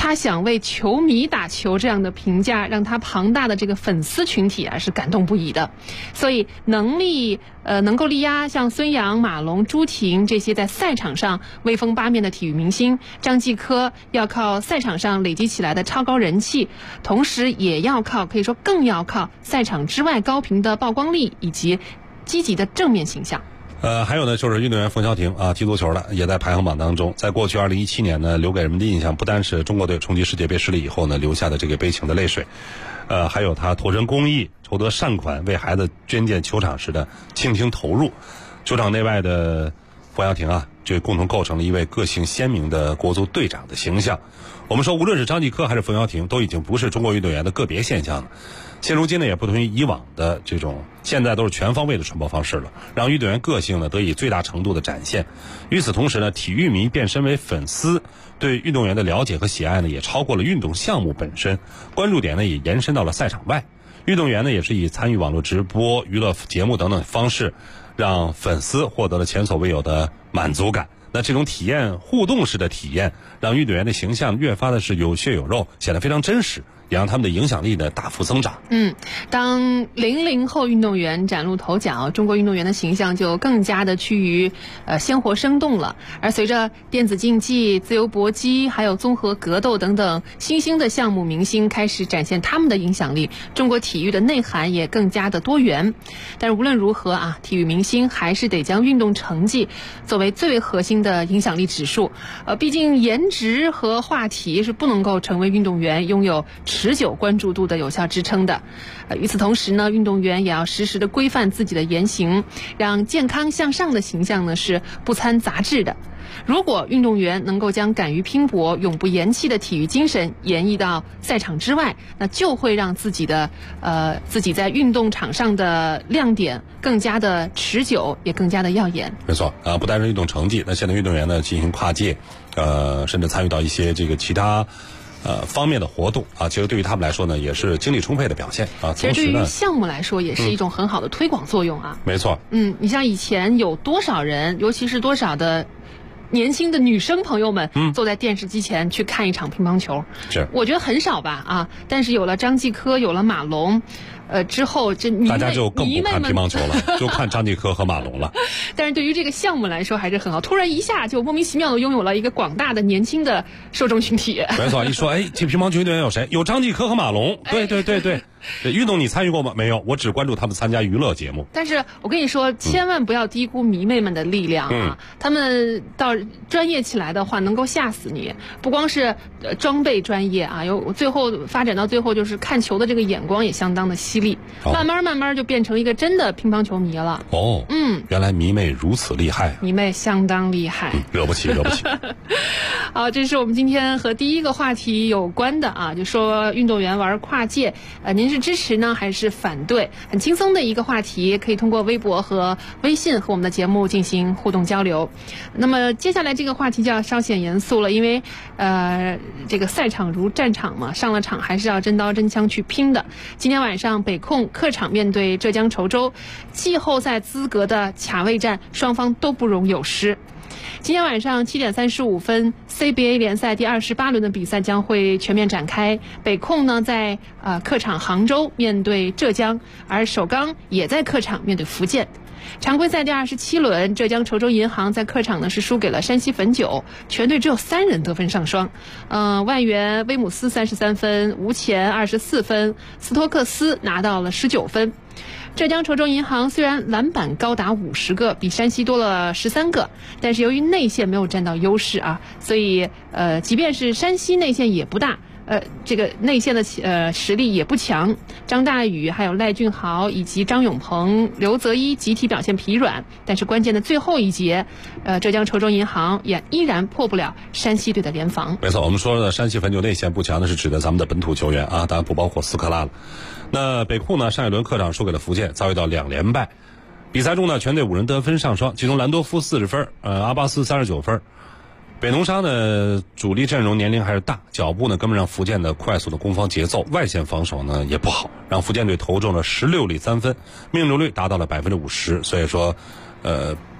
他想为球迷打球这样的评价，让他庞大的这个粉丝群体啊是感动不已的。所以能够力压像孙杨、马龙、朱婷这些在赛场上威风八面的体育明星，张继科要靠赛场上累积起来的超高人气，同时也要靠，可以说更要靠赛场之外高频的曝光力以及积极的正面形象。 还有呢，就是运动员冯潇霆啊，踢足球的也在排行榜当中。在过去2017年呢，留给人们的印象不单是中国队冲击世界杯失利以后呢留下的这个悲情的泪水，还有他投身公益、筹得善款、为孩子捐建球场时的倾情投入。球场内外的冯潇霆啊，就共同构成了一位个性鲜明的国足队长的形象。我们说，无论是张继科还是冯潇霆，都已经不是中国运动员的个别现象了。现如今呢，也不同于以往的这种，现在都是全方位的传播方式了，让运动员个性呢得以最大程度的展现。与此同时呢，体育迷变身为粉丝，对运动员的了解和喜爱呢，也超过了运动项目本身，关注点呢也延伸到了赛场外。运动员呢也是以参与网络直播、娱乐节目等等方式，让粉丝获得了前所未有的满足感。那这种体验，互动式的体验，让运动员的形象越发的是有血有肉，显得非常真实，也让他们的影响力呢大幅增长。 当00后运动员崭露头角，中国运动员的形象就更加的趋于鲜活生动了。而随着电子竞技、自由搏击还有综合格斗等等新兴的项目明星开始展现他们的影响力，中国体育的内涵也更加的多元。但是无论如何啊，体育明星还是得将运动成绩作为最为核心的影响力指数。毕竟颜值和话题是不能够成为运动员拥有持久关注度的有效支撑的。与此同时呢，运动员也要实时的规范自己的言行，让健康向上的形象呢是不参杂质的。如果运动员能够将敢于拼搏、永不言弃的体育精神演绎到赛场之外，那就会让自己在运动场上的亮点更加的持久，也更加的耀眼。 没错啊，不单是运动成绩，那现在运动员呢进行跨界，甚至参与到一些这个其他方面的活动啊，其实对于他们来说呢，也是精力充沛的表现啊。 其实对于项目来说，也是一种很好的推广作用啊。 没错。 你像以前有多少人，尤其是多少的年轻的女生朋友们，坐在电视机前去看一场乒乓球， 是我觉得很少吧啊。但是有了张继科，有了马龙，之后这大家就更不看乒乓球了，就看张继科和马龙了。 但是对于这个项目来说还是很好，突然一下就莫名其妙的拥有了一个广大的年轻的受众群体。 没错，一说这乒乓球运动员有谁？有张继科和马龙。对。运动你参与过吗？没有，我只关注他们参加娱乐节目。 但是我跟你说，千万不要低估迷妹们的力量啊！他们到专业起来的话，能够吓死你。不光是装备专业啊，最后发展到最后，就是看球的这个眼光也相当的犀利。慢慢就变成一个真的乒乓球迷了。 原来迷妹如此厉害。 迷妹相当厉害， 惹不起。 好，这是我们今天和第一个话题有关的啊，就说运动员玩跨界，您是支持呢还是反对？很轻松的一个话题，可以通过微博和微信和我们的节目进行互动交流。那么接下来这个话题就要稍显严肃了，因为这个赛场如战场嘛，上了场还是要真刀真枪去拼的。今天晚上北控客场面对浙江稠州，季后赛资格的卡位战，双方都不容有失。今天晚上7点35分 CBA 联赛第28轮的比赛将会全面展开。北控呢在客场杭州面对浙江，而首钢也在客场面对福建。常规赛第27轮，浙江稠州银行在客场呢是输给了山西汾酒，全队只有3人得分上双。外援威姆斯33分，吴前24分，斯托克斯拿到了19分。浙江稠州银行虽然篮板高达50个，比山西多了13个，但是由于内线没有占到优势啊，所以即便是山西内线也不大，这个内线的实力也不强。张大宇还有赖俊豪以及张永鹏、刘泽一集体表现疲软，但是关键的最后一节，浙江稠州银行也依然破不了山西队的联防。 没错，我们说的山西汾酒内线不强的是指的咱们的本土球员啊，当然不包括斯科拉了。那北控呢，上一轮客场输给了福建，遭遇到2连败。比赛中呢，全队5人得分上双，其中兰多夫40分，阿巴斯39分。北农商呢，主力阵容年龄还是大，脚步呢跟不上福建的快速的攻防节奏，外线防守呢也不好，让福建队投中了16粒3分，命中率达到了50%。所以说，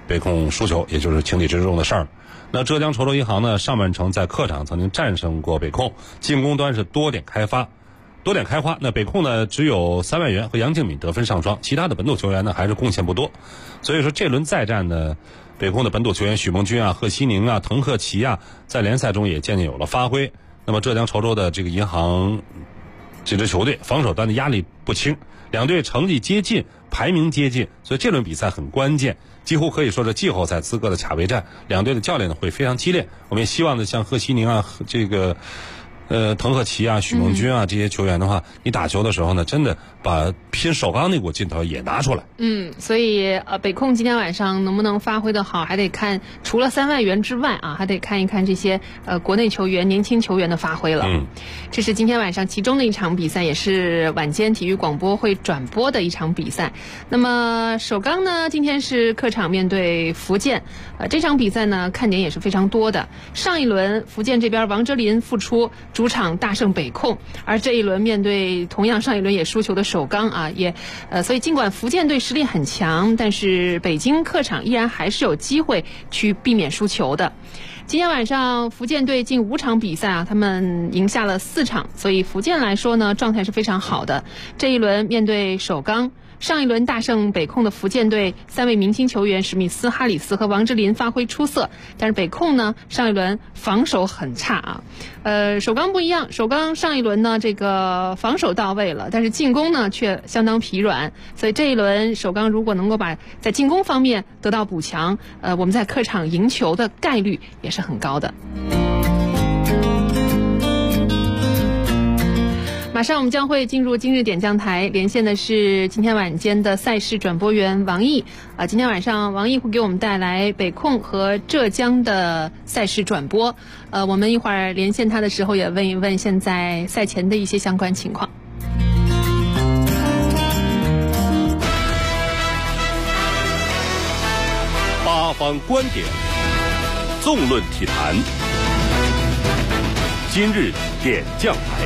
北控输球，也就是情理之中的事儿。那浙江稠州银行呢，上半程在客场曾经战胜过北控，进攻端是多点开花。那北控呢只有3万元和杨敬敏得分上双，其他的本土球员呢还是贡献不多。所以说这轮再战呢，北控的本土球员许梦君啊、贺西宁啊、滕克奇啊，在联赛中也渐渐有了发挥。那么浙江稠州的这个银行这支球队防守端的压力不轻，两队成绩接近，排名接近，所以这轮比赛很关键，几乎可以说是季后赛资格的卡位战。两队的较量呢会非常激烈。我们也希望呢，像贺西宁啊、这个滕克奇啊、许梦君啊这些球员的话，你打球的时候呢，真的把拼首钢那股劲头也拿出来。 所以北控今天晚上能不能发挥得好，还得看除了3万元之外啊，还得看一看这些国内球员、年轻球员的发挥了。这是今天晚上其中的一场比赛，也是晚间体育广播会转播的一场比赛。那么首钢呢，今天是客场面对福建，这场比赛呢看点也是非常多的。上一轮福建这边王哲林复出，主场大胜北控，而这一轮面对同样上一轮也输球的首钢啊，所以尽管福建队实力很强，但是北京客场依然还是有机会去避免输球的。今天晚上福建队近5场比赛啊，他们赢下了4场，所以福建来说呢，状态是非常好的。这一轮面对首钢，上一轮大胜北控的福建队3位明星球员史密斯、哈里斯和王哲林发挥出色，但是北控呢上一轮防守很差啊。首钢不一样，首钢上一轮呢这个防守到位了，但是进攻呢却相当疲软，所以这一轮首钢如果能够把在进攻方面得到补强，我们在客场赢球的概率也是很高的。马上我们将会进入今日点将台，连线的是今天晚间的赛事转播员王毅。今天晚上王毅会给我们带来北控和浙江的赛事转播。我们一会儿连线他的时候也问一问现在赛前的一些相关情况。 八方观点，纵论体坛，今日点将台。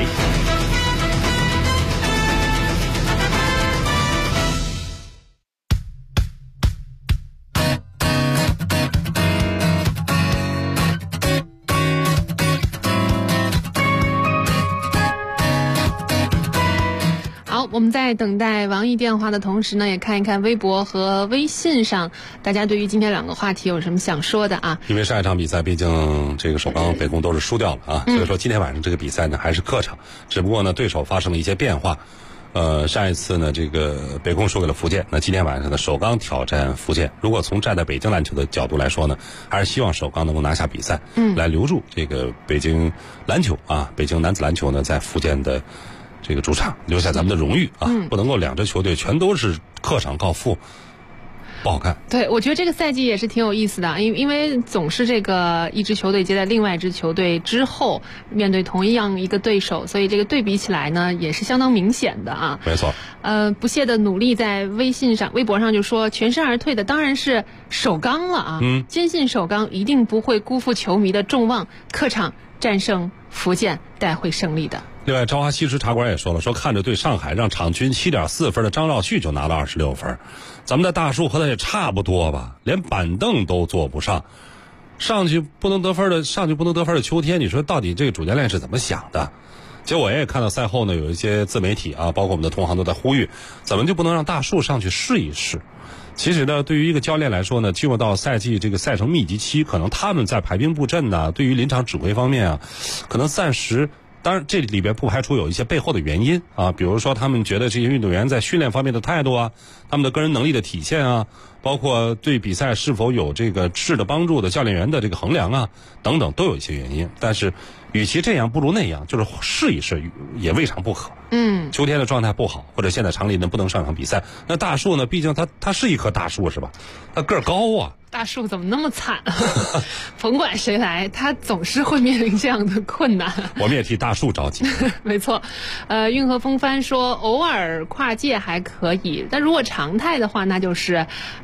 我们在等待王毅电话的同时呢，也看一看微博和微信上大家对于今天2个话题有什么想说的啊。 因为上一场比赛毕竟这个首钢北控都是输掉了啊，所以说今天晚上这个比赛呢还是客场，只不过呢对手发生了一些变化。上一次呢这个北控输给了福建，那今天晚上呢首钢挑战福建。如果从站在北京篮球的角度来说呢，还是希望首钢能够拿下比赛，来留住这个北京篮球啊，北京男子篮球呢在福建的这个主场留下咱们的荣誉啊，不能够2支球队全都是客场告负，不好看。 对，我觉得这个赛季也是挺有意思的，因为总是这个一支球队接在另外一支球队之后面对同样一个对手，所以这个对比起来呢也是相当明显的啊。 没错。 不懈的努力在微博上就说全身而退的当然是首钢了啊，坚信首钢一定不会辜负球迷的众望，客场战胜福建带回胜利的。 另外，朝华西食茶馆也说了，说看着对上海让场均7.4分的张兆旭就拿了26分，咱们的大树和他也差不多吧，连板凳都坐不上，上去不能得分的秋天，你说到底这个主教练是怎么想的？结果我也看到赛后呢，有一些自媒体啊，包括我们的同行都在呼吁，怎么就不能让大树上去试一试？其实呢，对于一个教练来说呢，进入到赛季这个赛程密集期，可能他们在排兵布阵呢，对于临场指挥方面啊，可能暂时。当然，这里边不排除有一些背后的原因啊，比如说他们觉得这些运动员在训练方面的态度啊，他们的个人能力的体现啊，包括对比赛是否有这个质的帮助的教练员的这个衡量啊，等等，都有一些原因。但是，与其这样，不如那样，就是试一试也未尝不可。秋天的状态不好，或者现在常理呢不能上场比赛，那大树呢，毕竟它是一棵大树是吧？它个儿高啊。 大树怎么那么惨啊？甭管谁来，他总是会面临这样的困难。 我们也替大树着急。 没错，运河风帆说偶尔跨界还可以，但如果常态的话，那就是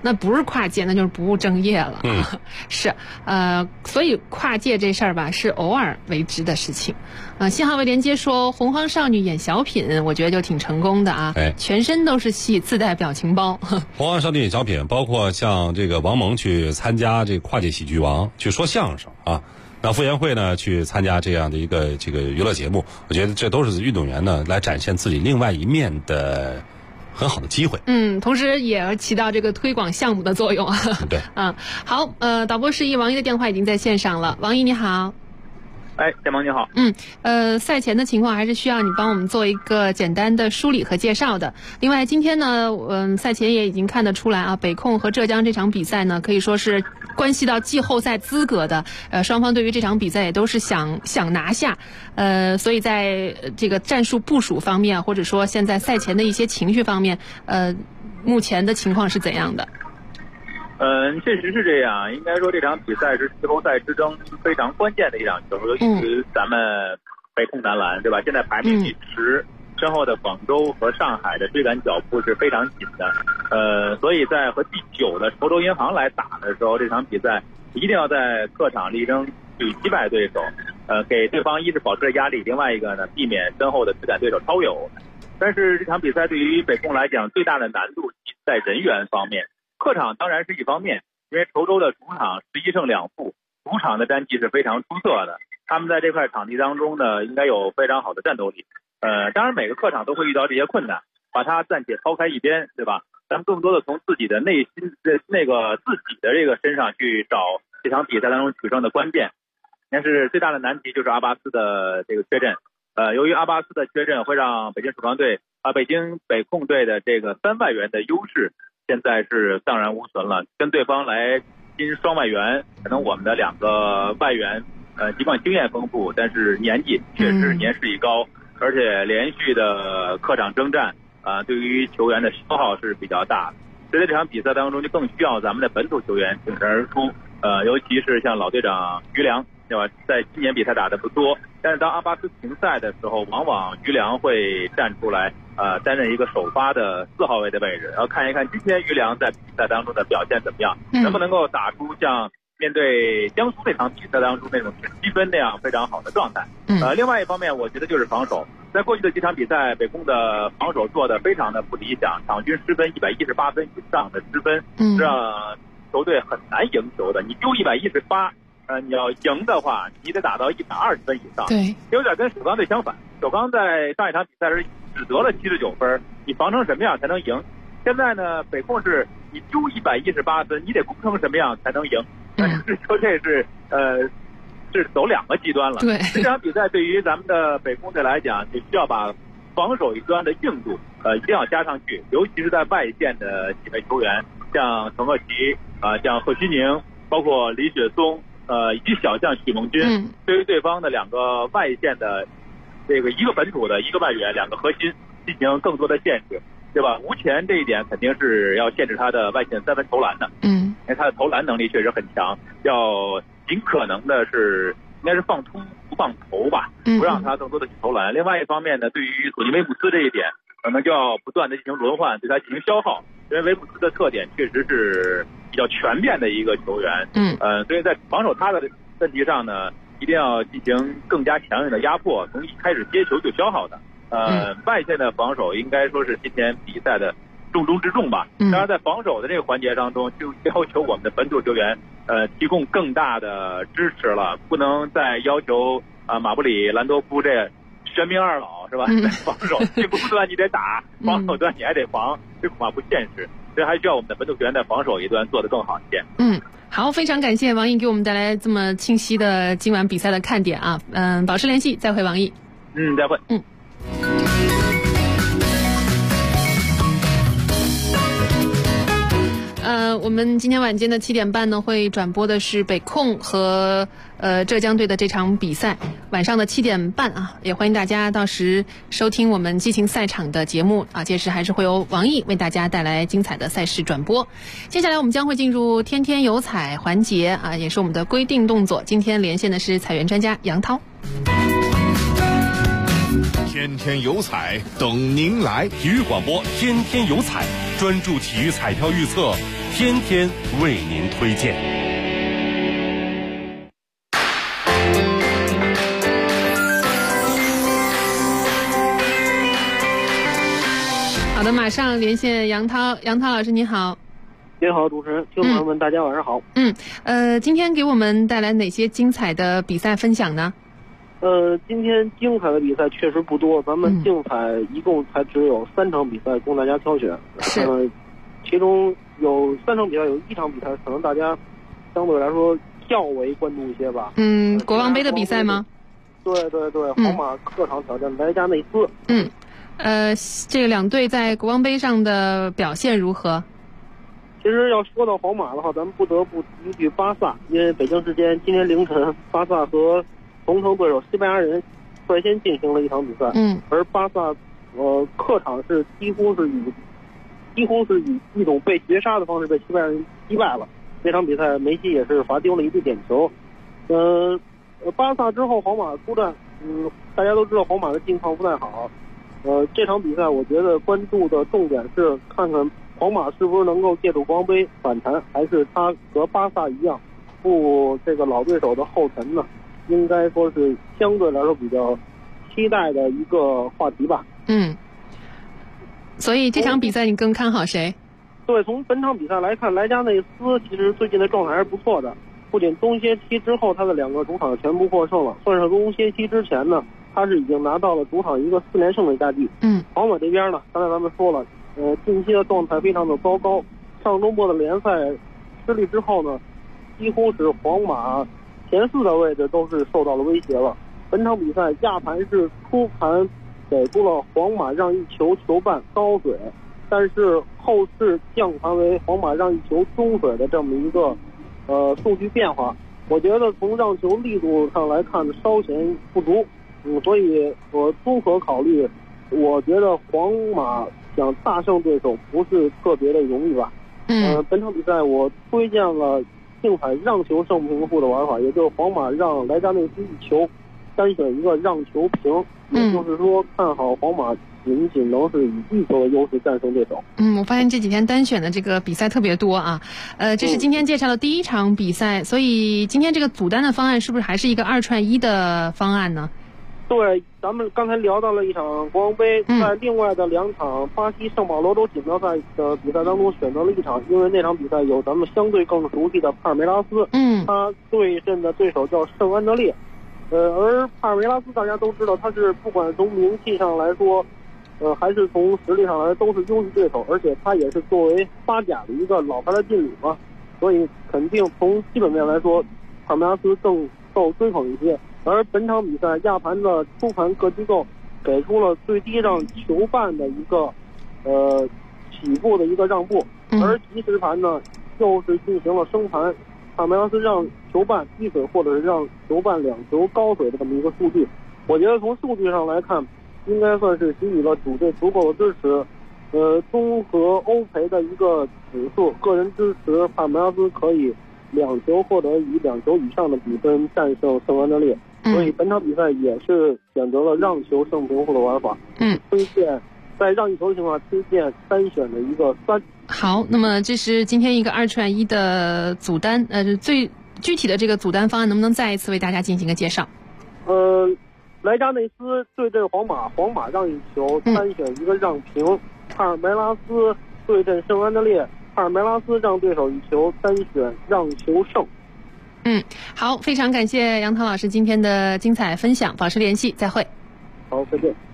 那不是跨界，那就是不务正业了。是，所以跨界这事儿吧，是偶尔为之的事情。新航卫连接说，洪荒少女演小品，我觉得就挺成功的啊，全身都是戏，自带表情包。 洪荒少女演小品，包括像这个王蒙去参加这个跨界喜剧王去说相声啊。那傅园慧呢去参加这样的一个这个娱乐节目，我觉得这都是运动员呢来展现自己另外一面的很好的机会。 同时也起到这个推广项目的作用啊。 对， 好，导播示意王毅的电话已经在线上了，王毅你好。 建萌你好。 赛前的情况还是需要你帮我们做一个简单的梳理和介绍的。另外，今天呢，赛前也已经看得出来啊，北控和浙江这场比赛呢，可以说是关系到季后赛资格的。双方对于这场比赛也都是想拿下。所以在这个战术部署方面，或者说现在赛前的一些情绪方面，目前的情况是怎样的？ 确实是这样。应该说这场比赛是季后赛之争非常关键的一场球，尤其是咱们北控男篮，对吧？现在排名第10，身后的广州和上海的追赶脚步是非常紧的。所以在和第9的稠州银行来打的时候，这场比赛一定要在客场力争去击败对手，给对方一是保持压力，另外一个呢避免身后的追赶对手超越我们。但是这场比赛对于北控来讲，最大的难度在人员方面。客场当然是一方面，因为稠州的主场11胜2负，主场的战绩是非常出色的。他们在这块场地当中呢，应该有非常好的战斗力。当然每个客场都会遇到这些困难，把它暂且抛开一边，对吧？咱们更多的从自己的内心的自己的这个身上去找这场比赛当中取胜的关键。但是最大的难题就是阿巴斯的这个缺阵。由于阿巴斯的缺阵，会让北京曙光队北京北控队的这个3外援的优势现在是荡然无存了，跟对方来拼双外援，可能我们的2个外援尽管经验丰富，但是年纪确实年事已高，而且连续的客场征战对于球员的消耗是比较大的。所以在这场比赛当中就更需要咱们的本土球员挺身而出，尤其是像老队长于良，对吧？在今年比赛打得不多，但是当阿巴斯停赛的时候，往往于良会站出来担任一个首发的4号位的位置，然后看一看今天于良在比赛当中的表现怎么样，能不能够打出像面对江苏那场比赛当中那种7分那样非常好的状态。另外一方面我觉得就是防守，在过去的几场比赛，北控的防守做得非常的不理想，场均失分118分以上的失分，让球队很难赢球的。你丢118，你要赢的话，你得打到120分以上。 对， 有点跟首钢队相反。首钢在上一场比赛时只得了79分，你防成什么样才能赢？现在呢，北控是你丢118分，你得攻成什么样才能赢？就这是是走2个极端了。 对， 这场比赛对于咱们的北控队来讲，就需要把防守一端的硬度一定要加上去，尤其是在外线的几位球员，像陈鹤奇像贺虚宁，包括李雪松以及小将许梦军，对于对方的2个外线的这个一个本土的一个外援2个核心进行更多的限制，对吧？吴前这一点肯定是要限制他的外线3分投篮的，因为他的投篮能力确实很强，要尽可能的是应该是放突不放投吧，不让他更多的去投篮。另外一方面呢，对于索尼维姆斯这一点，可能就要不断的进行轮换，对他进行消耗，因为维姆斯的特点确实是比较全面的一个球员，所以在防守他的问题上呢，一定要进行更加强硬的压迫，从一开始接球就消耗的。外线的防守应该说是今天比赛的重中之重吧。当然在防守的这个环节当中，就要求我们的本土球员提供更大的支持了，不能再要求马布里、兰多夫这玄冥2老是吧？防守进攻端你得打，防守端你还得防，这恐怕不现实，所以还需要我们的本土球员在防守一端做得更好一些。 好，非常感谢王毅给我们带来这么清晰的今晚比赛的看点啊。保持联系，再会王毅。 再会。 我们今天晚间的7点半呢，会转播的是北控和浙江队的这场比赛，晚上的7点半啊，也欢迎大家到时收听我们激情赛场的节目啊，届时还是会由王毅为大家带来精彩的赛事转播。接下来我们将会进入天天有彩环节啊，也是我们的规定动作。今天连线的是彩源专家杨涛。 天天有彩等您来，体育广播天天有彩，专注体育彩票预测， 天天为您推荐。 好的，马上连线杨涛老师，你好。 你好，主持人，听众朋友们，大家晚上好。 今天给我们带来哪些精彩的比赛分享呢？ 今天精彩的比赛确实不多，咱们竞彩一共才只有3场比赛供大家挑选。 是。 其中有3场比赛，有1场比赛可能大家相对来说较为关注一些吧。 国王杯的比赛吗？ 对，皇马客场挑战莱加内斯。 这个两队在国王杯上的表现如何？ 其实要说到皇马的话，咱们不得不提一句巴萨，因为北京时间今天凌晨，巴萨和同城对手西班牙人率先进行了一场比赛。而巴萨客场是几乎是以一种被绝杀的方式被西班牙人击败了。那场比赛梅西也是罚丢了一记点球。巴萨之后皇马出战，大家都知道皇马的近况不太好。这场比赛我觉得关注的重点是看看皇马是不是能够借助国王杯反弹，还是他和巴萨一样步这个老对手的后尘呢？应该说是相对来说比较期待的一个话题吧。 所以这场比赛你更看好谁？ 对，从本场比赛来看，莱加内斯其实最近的状态还是不错的。不仅冬歇期之后他的2个主场全部获胜了，算是冬歇期之前呢，他是已经拿到了主场一个4连胜的佳绩。皇马这边呢，刚才咱们说了，近期的状态非常的糟糕。上周末的联赛失利之后呢，几乎是皇马前4的位置都是受到了威胁了。本场比赛亚盘是初盘给出了皇马让1球球半高水，但是后市降盘为皇马让1球中水的这么一个数据变化。我觉得从让球力度上来看稍显不足。所以我综合考虑，我觉得皇马想大胜对手不是特别的容易吧。本场比赛我推荐了竞彩让球胜平负的玩法，也就是皇马让莱加内斯1球，单选一个让球平，也就是说看好皇马仅能是以1球的优势战胜对手。 我发现这几天单选的这个比赛特别多啊。这是今天介绍的第1场比赛，所以今天这个组单的方案是不是还是一个2串1的方案呢？ 对，咱们刚才聊到了一场国王杯，在另外的2场巴西圣保罗州锦标赛的比赛当中选择了1场，因为那场比赛有咱们相对更熟悉的帕尔梅拉斯，他对阵的对手叫圣安德烈。而帕尔梅拉斯大家都知道，他是不管从名气上来说，还是从实力上来都是优势对手，而且他也是作为巴甲的一个老牌的劲旅嘛，所以肯定从基本面来说，帕尔梅拉斯更受追捧一些。而本场比赛亚盘的初盘各机构给出了最低让球半的一个起步的一个让步，而即时盘呢又是进行了升盘，帕尔梅拉斯让球半低水或者是让球半2球高水的这么一个数据。我觉得从数据上来看，应该算是给予了主队足够的支持。综合欧赔的一个指数，个人支持帕尔梅拉斯可以2球或者以2球以上的比分战胜圣安德烈。所以本场比赛也是选择了让球胜平负的玩法。推荐在让1球的情况下推荐单选的一个3。 好，那么这是今天一个2串1的组单，最具体的这个组单方案能不能再一次为大家进行个介绍？ 莱加内斯对阵皇马，皇马让1球，单选一个让平。帕尔梅拉斯对阵圣安德烈，帕尔梅拉斯让对手1球，单选让球胜。 好，非常感谢杨涛老师今天的精彩分享，保持联系，再会。 好，再见。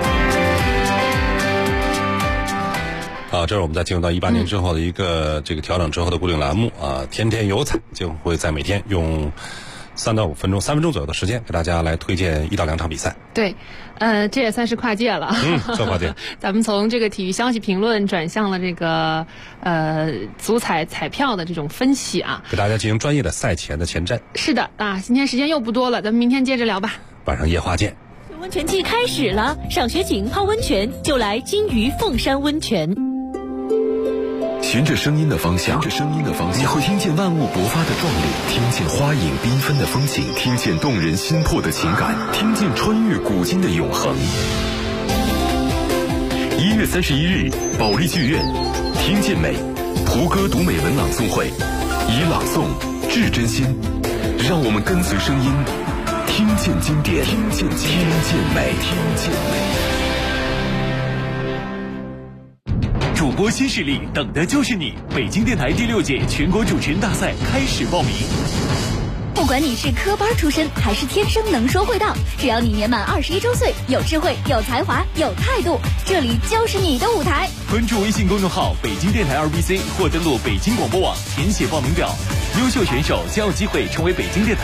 这是我们在进入到18年之后的一个这个调整之后的固定栏目天天有彩，就会在每天用3到5分钟，3分钟左右的时间给大家来推荐1到2场比赛。 对，这也算是跨界了。 算跨界。 咱们从这个体育消息评论转向了这个足彩彩票的这种分析啊， 给大家进行专业的赛前的前瞻。 是的今天时间又不多了，咱们明天接着聊吧。 晚上夜话见。 温泉季开始了，赏雪景泡温泉就来金鱼凤山温泉。 循着声音的方向，你会听见万物勃发的壮丽，听见花影缤纷的风景，听见动人心魄的情感，听见穿越古今的永恒。1月31日，保利剧院，听见美， 胡歌读美文朗诵会，以朗诵致真心，让我们跟随声音，听见经典，听见美，听见美。 主播新势力，等的就是你！北京电台第6届全国主持人大赛开始报名。 不管你是科班出身还是天生能说会道，只要你年满21周岁，有智慧、有才华、有态度，这里就是你的舞台。 关注微信公众号北京电台2BC 或登录北京广播网，填写报名表。优秀选手将有机会成为北京电台